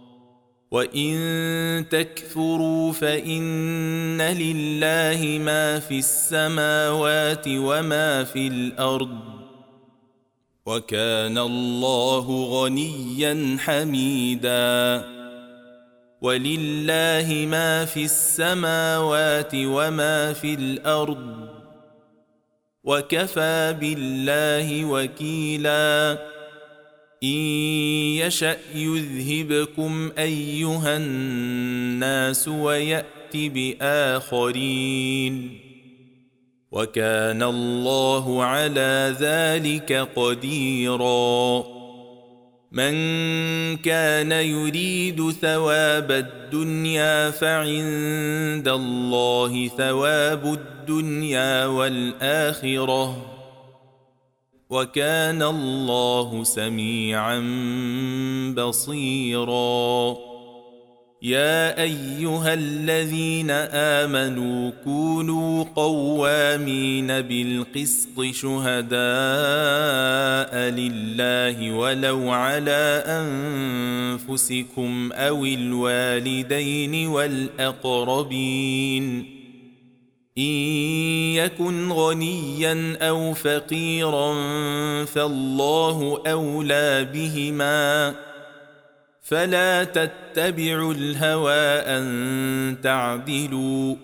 وإن تكفروا فإن لله ما في السماوات وما في الأرض وكان الله غنيا حميدا ولله ما في السماوات وما في الأرض وكفى بالله وكيلا إن يشأ يذهبكم أيها الناس ويأت بآخرين وكان الله على ذلك قديرا من كان يريد ثواب الدنيا فعند الله ثواب الدنيا والآخرة وكان الله سميعا بصيرا يا أيها الذين آمنوا كونوا قوامين بالقسط شهداء لله ولو على أنفسكم أو الوالدين والأقربين إن يكن غنيا أو فقيرا فالله أولى بهما فلا تتبعوا الهوى أن تعدلوا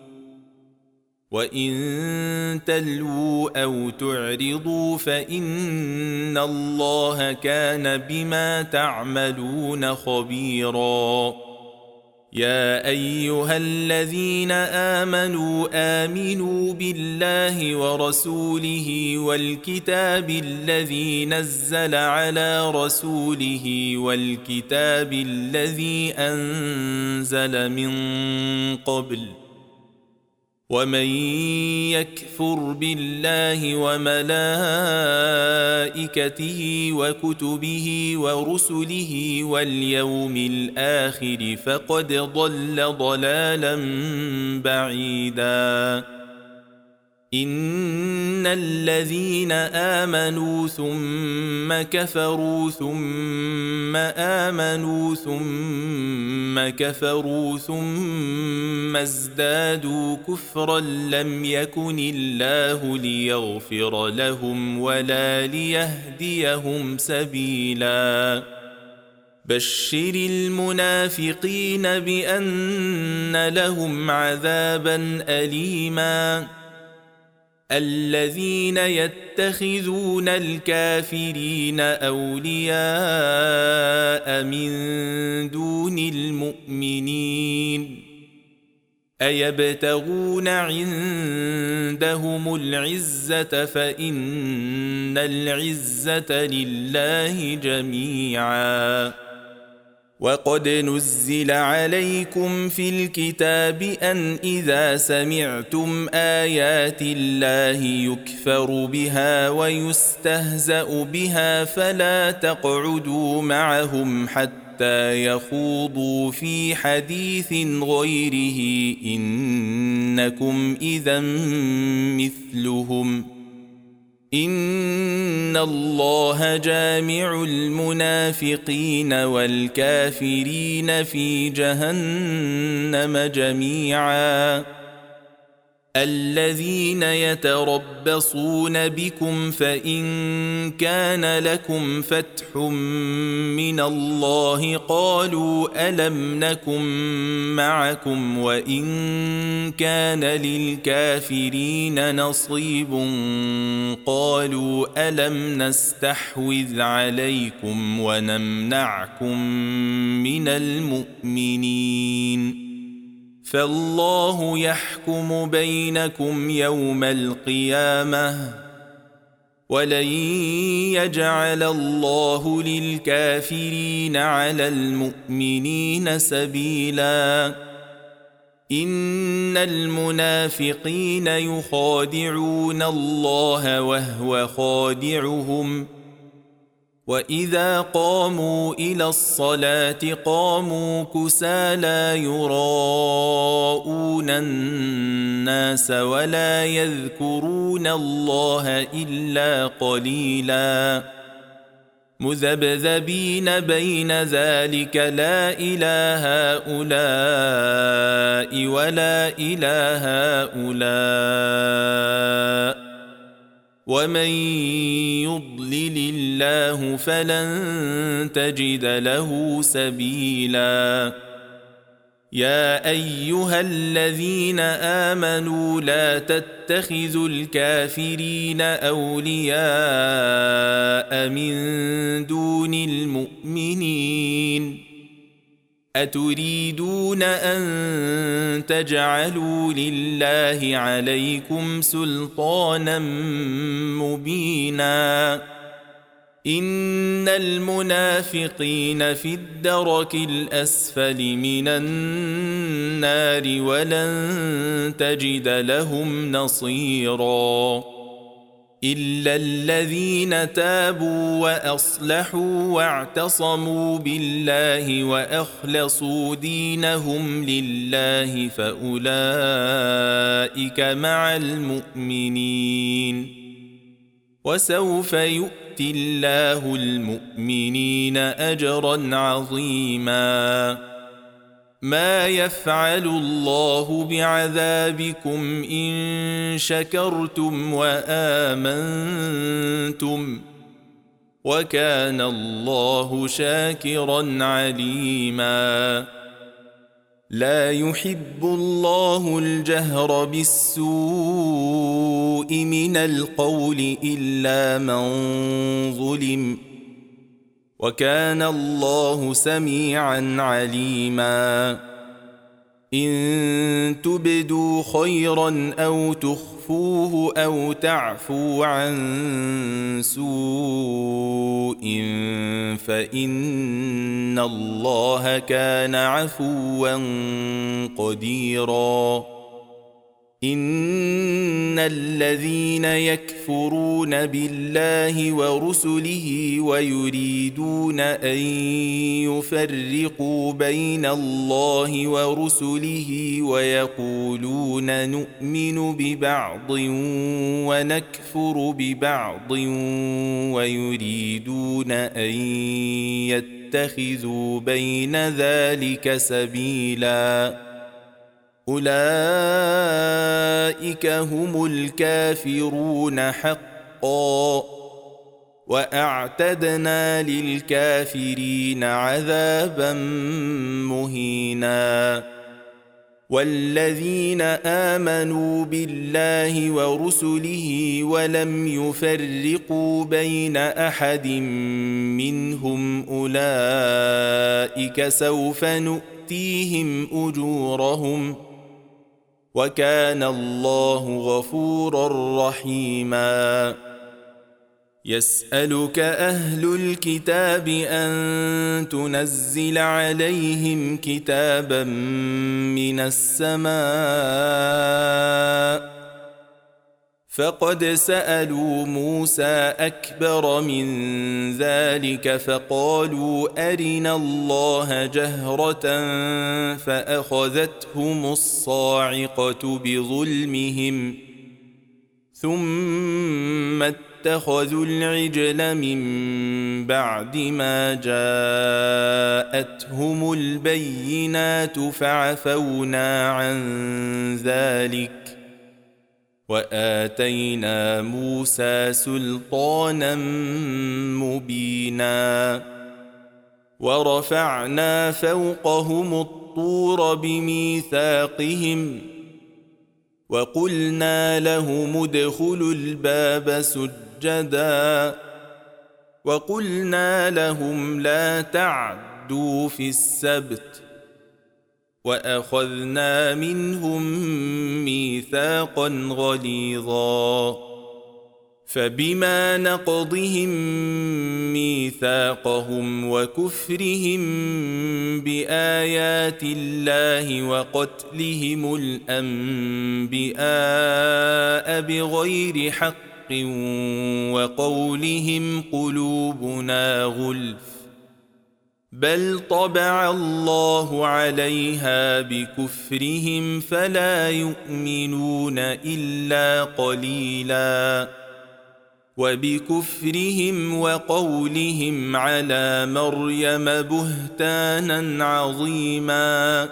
وإن تلووا أو تعرضوا فإن الله كان بما تعملون خبيرا يا أيها الذين آمنوا آمنوا بالله ورسوله والكتاب الذي نزل على رسوله والكتاب الذي أنزل من قبل ومن يكفر بالله وملائكته وكتبه ورسله واليوم الآخر فقد ضل ضلالا بعيدا إن الذين آمنوا ثم كفروا ثم آمنوا ثم كفروا ثم ازدادوا كفرا لم يكن الله ليغفر لهم ولا ليهديهم سبيلا بشر المنافقين بأن لهم عذابا أليما الذين يتخذون الكافرين أولياء من دون المؤمنين أيبتغون عندهم العزة فإن العزة لله جميعا وقد نزل عليكم في الكتاب أن إذا سمعتم آيات الله يكفر بها ويستهزأ بها فلا تقعدوا معهم حتى يخوضوا في حديث غيره إنكم إذا مثلهم إن الله جامع المنافقين والكافرين في جهنم جميعا الذين يتربصون بكم فإن كان لكم فتح من الله قالوا ألم نكن معكم وإن كان للكافرين نصيب قالوا ألم نستحوذ عليكم ونمنعكم من المؤمنين فالله يحكم بينكم يوم القيامة ولن يجعل الله للكافرين على المؤمنين سبيلا إن المنافقين يخادعون الله وهو خادعهم وإذا قاموا إلى الصلاة قاموا كسالى يراءون الناس ولا يذكرون الله إلا قليلا مذبذبين بين ذلك لا إلى هؤلاء ولا إلى هؤلاء ومن يضلل الله فلن تجد له سبيلا يا أيها الذين آمنوا لا تتخذوا الكافرين أولياء من دون المؤمنين أتريدون أن تجعلوا لله عليكم سلطانا مبينا إن المنافقين في الدرك الأسفل من النار ولن تجد لهم نصيرا إلا الذين تابوا وأصلحوا واعتصموا بالله وأخلصوا دينهم لله فأولئك مع المؤمنين وسوف يؤتي الله المؤمنين أجرا عظيما ما يفعل الله بعذابكم إن شكرتم وآمنتم وكان الله شاكرا عليما لا يحب الله الجهر بالسوء من القول إلا من ظلم وكان الله سميعا عليما إن تبدوا خيرا أو تخفوه أو تعفوا عن سوء فإن الله كان عفوا قديرا. إن الذين يكفرون بالله ورسله ويريدون أن يفرقوا بين الله ورسله ويقولون نؤمن ببعض ونكفر ببعض ويريدون أن يتخذوا بين ذلك سبيلاً أولئك هم الكافرون حقا وأعتدنا للكافرين عذابا مهينا. والذين آمنوا بالله ورسله ولم يفرقوا بين أحد منهم أولئك سوف نؤتيهم أجورهم وكان الله غفورا رحيما. يسألك أهل الكتاب أن تنزل عليهم كتابا من السماء فقد سألوا موسى أكبر من ذلك فقالوا أرنا الله جهرة فأخذتهم الصاعقة بظلمهم ثم اتخذوا العجل من بعد ما جاءتهم البينات فعفونا عن ذلك وآتينا موسى سلطانا مبينا. ورفعنا فوقهم الطور بميثاقهم وقلنا لهم ادخلوا الباب سجدا وقلنا لهم لا تعدوا في السبت وأخذنا منهم ميثاقا غليظا. فبما نقضهم ميثاقهم وكفرهم بآيات الله وقتلهم الأنبياء بغير حق وقولهم قلوبنا غلف بل طبع الله عليها بكفرهم فلا يؤمنون إلا قليلا. وبكفرهم وقولهم على مريم بهتانا عظيما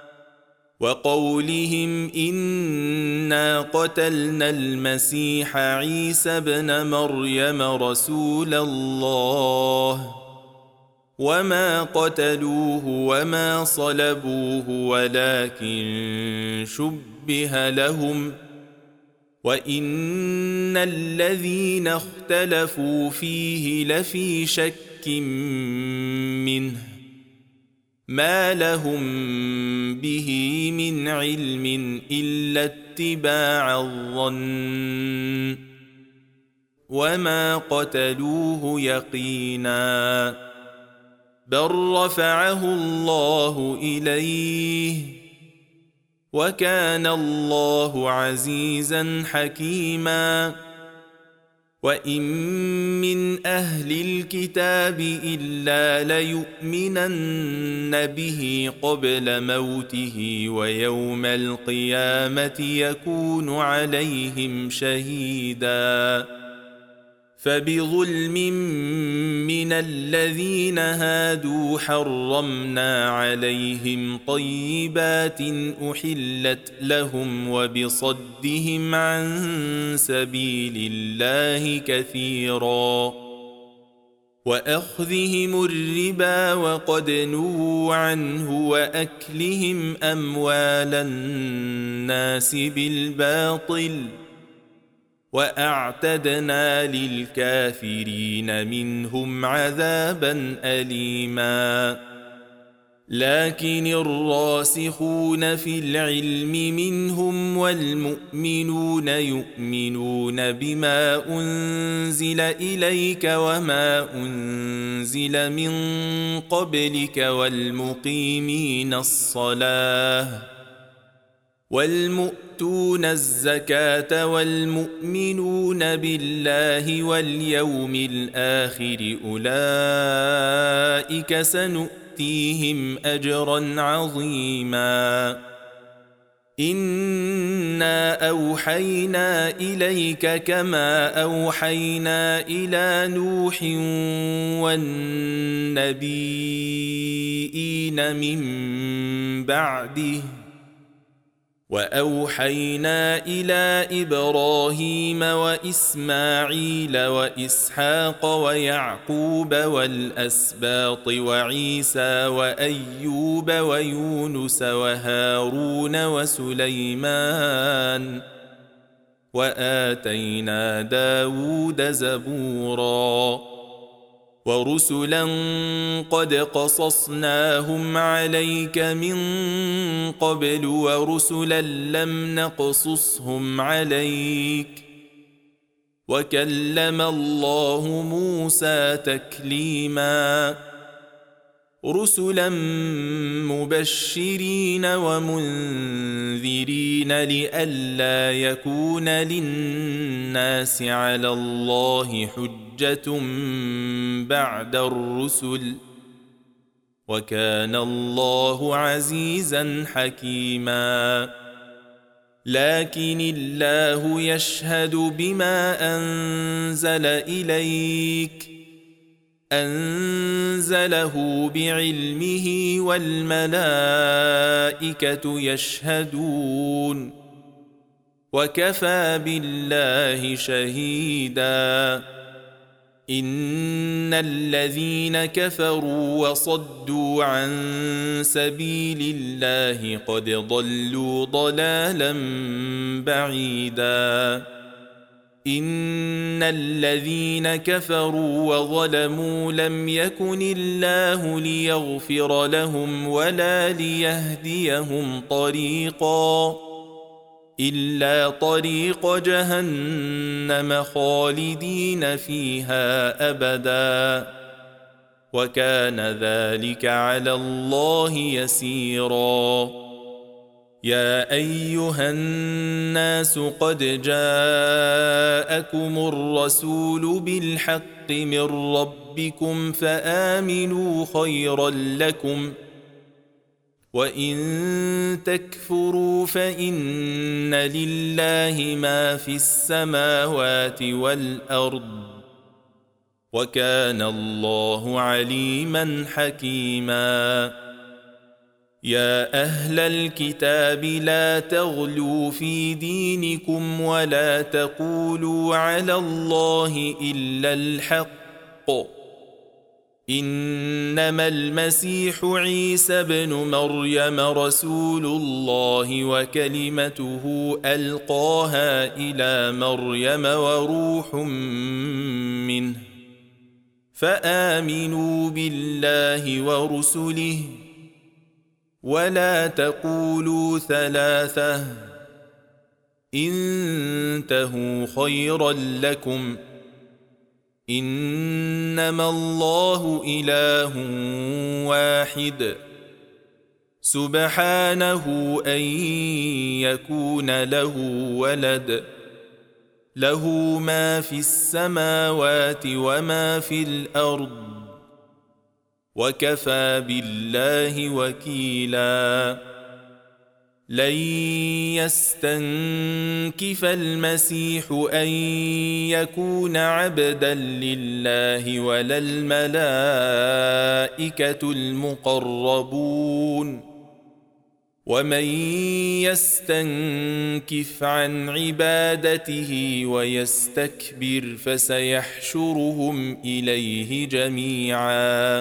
وقولهم إنا قتلنا المسيح عيسى ابن مريم رسول الله وما قتلوه وما صلبوه ولكن شبه لهم وإن الذين اختلفوا فيه لفي شك منه ما لهم به من علم إلا اتباع الظن وما قتلوه يقينا بل رفعه الله إليه وكان الله عزيزا حكيما. وإن من أهل الكتاب إلا ليؤمنن به قبل موته ويوم القيامة يكون عليهم شهيدا. فبظلم من الذين هادوا حرمنا عليهم طيبات أحلت لهم وبصدهم عن سبيل الله كثيرا وأخذهم الربا وقد نهوا عنه وأكلهم أموال الناس بالباطل وأعتدنا للكافرين منهم عذابا أليما. لكن الراسخون في العلم منهم والمؤمنون يؤمنون بما أنزل إليك وما أنزل من قبلك والمقيمين الصلاة والمؤتون الزكاة والمؤمنون بالله واليوم الآخر أولئك سنؤتيهم أجرا عظيما إنا أوحينا إليك كما أوحينا إلى نوح والنبيين من بعده وأوحينا إلى إبراهيم وإسماعيل وإسحاق ويعقوب والأسباط وعيسى وأيوب ويونس وهارون وسليمان وآتينا داود زبورا ورسلا قد قصصناهم عليك من قبل ورسلا لم نقصصهم عليك وكلم الله موسى تكليما رسلا مبشرين ومنذرين لئلا يكون للناس على الله حجة بعد الرسل وكان الله عزيزا حكيما لكن الله يشهد بما أنزل إليك أنزله بعلمه والملائكة يشهدون وكفى بالله شهيدا إن الذين كفروا وصدوا عن سبيل الله قد ضلوا ضلالا بعيدا إن الذين كفروا وظلموا لم يكن الله ليغفر لهم ولا ليهديهم طريقا إلا طريق جهنم خالدين فيها أبدا وكان ذلك على الله يسيرا يا أيها الناس قد جاءكم الرسول بالحق من ربكم فآمنوا خيرا لكم وإن تكفروا فإن لله ما في السماوات والأرض وكان الله عليما حكيما يا أهل الكتاب لا تغلوا في دينكم ولا تقولوا على الله إلا الحق إنما المسيح عيسى ابن مريم رسول الله وكلمته ألقاها إلى مريم وروح منه فآمنوا بالله ورسله ولا تقولوا ثلاثة انتهوا خيرا لكم إنما الله إله واحد سبحانه أن يكون له ولد له ما في السماوات وما في الأرض وكفى بالله وكيلا لن يستنكف المسيح أن يكون عبدا لله ولا الملائكة المقربون ومن يستنكف عن عبادته ويستكبر فسيحشرهم إليه جميعا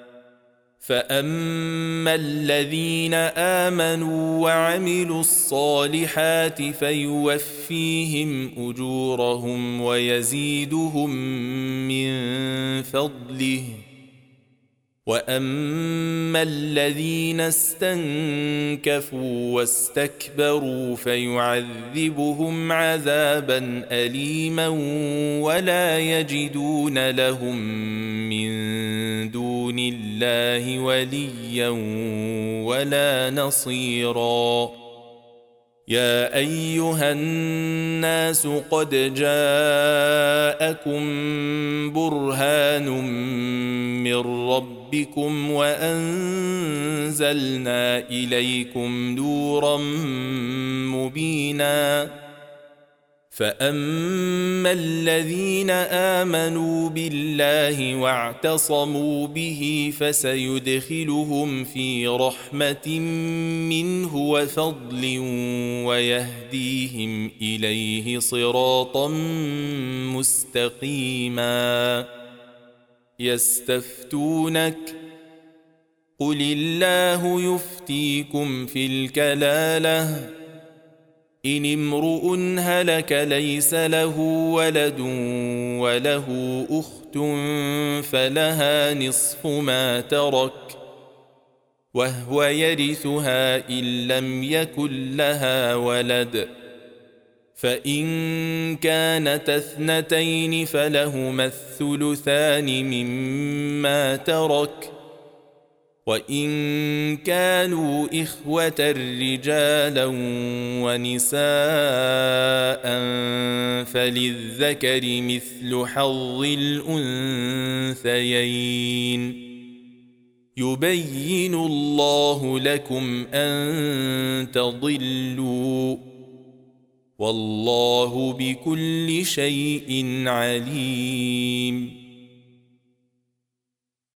فأما الذين آمنوا وعملوا الصالحات فيوفيهم أجورهم ويزيدهم من فضله وأما الذين استنكفوا واستكبروا فيعذبهم عذابا أليما ولا يجدون لهم من دون الله وليا ولا نصيرا. يا أيها الناس قد جاءكم برهان من ربكم وأنزلنا إليكم نورا مبينا. فأما الذين آمنوا بالله واعتصموا به فسيدخلهم في رحمة منه وفضل ويهديهم إليه صراطا مستقيما. يستفتونك قل الله يفتيكم في الكلالة إن امرؤ هلك ليس له ولد وله أخت فلها نصف ما ترك وهو يرثها إن لم يكن لها ولد، فإن كانت اثنتين فلهما الثلثان مما ترك، وإن كانوا إخوة رجالا ونساء فللذكر مثل حظ الأنثيين. يبين الله لكم أن تضلوا والله بكل شيء عليم.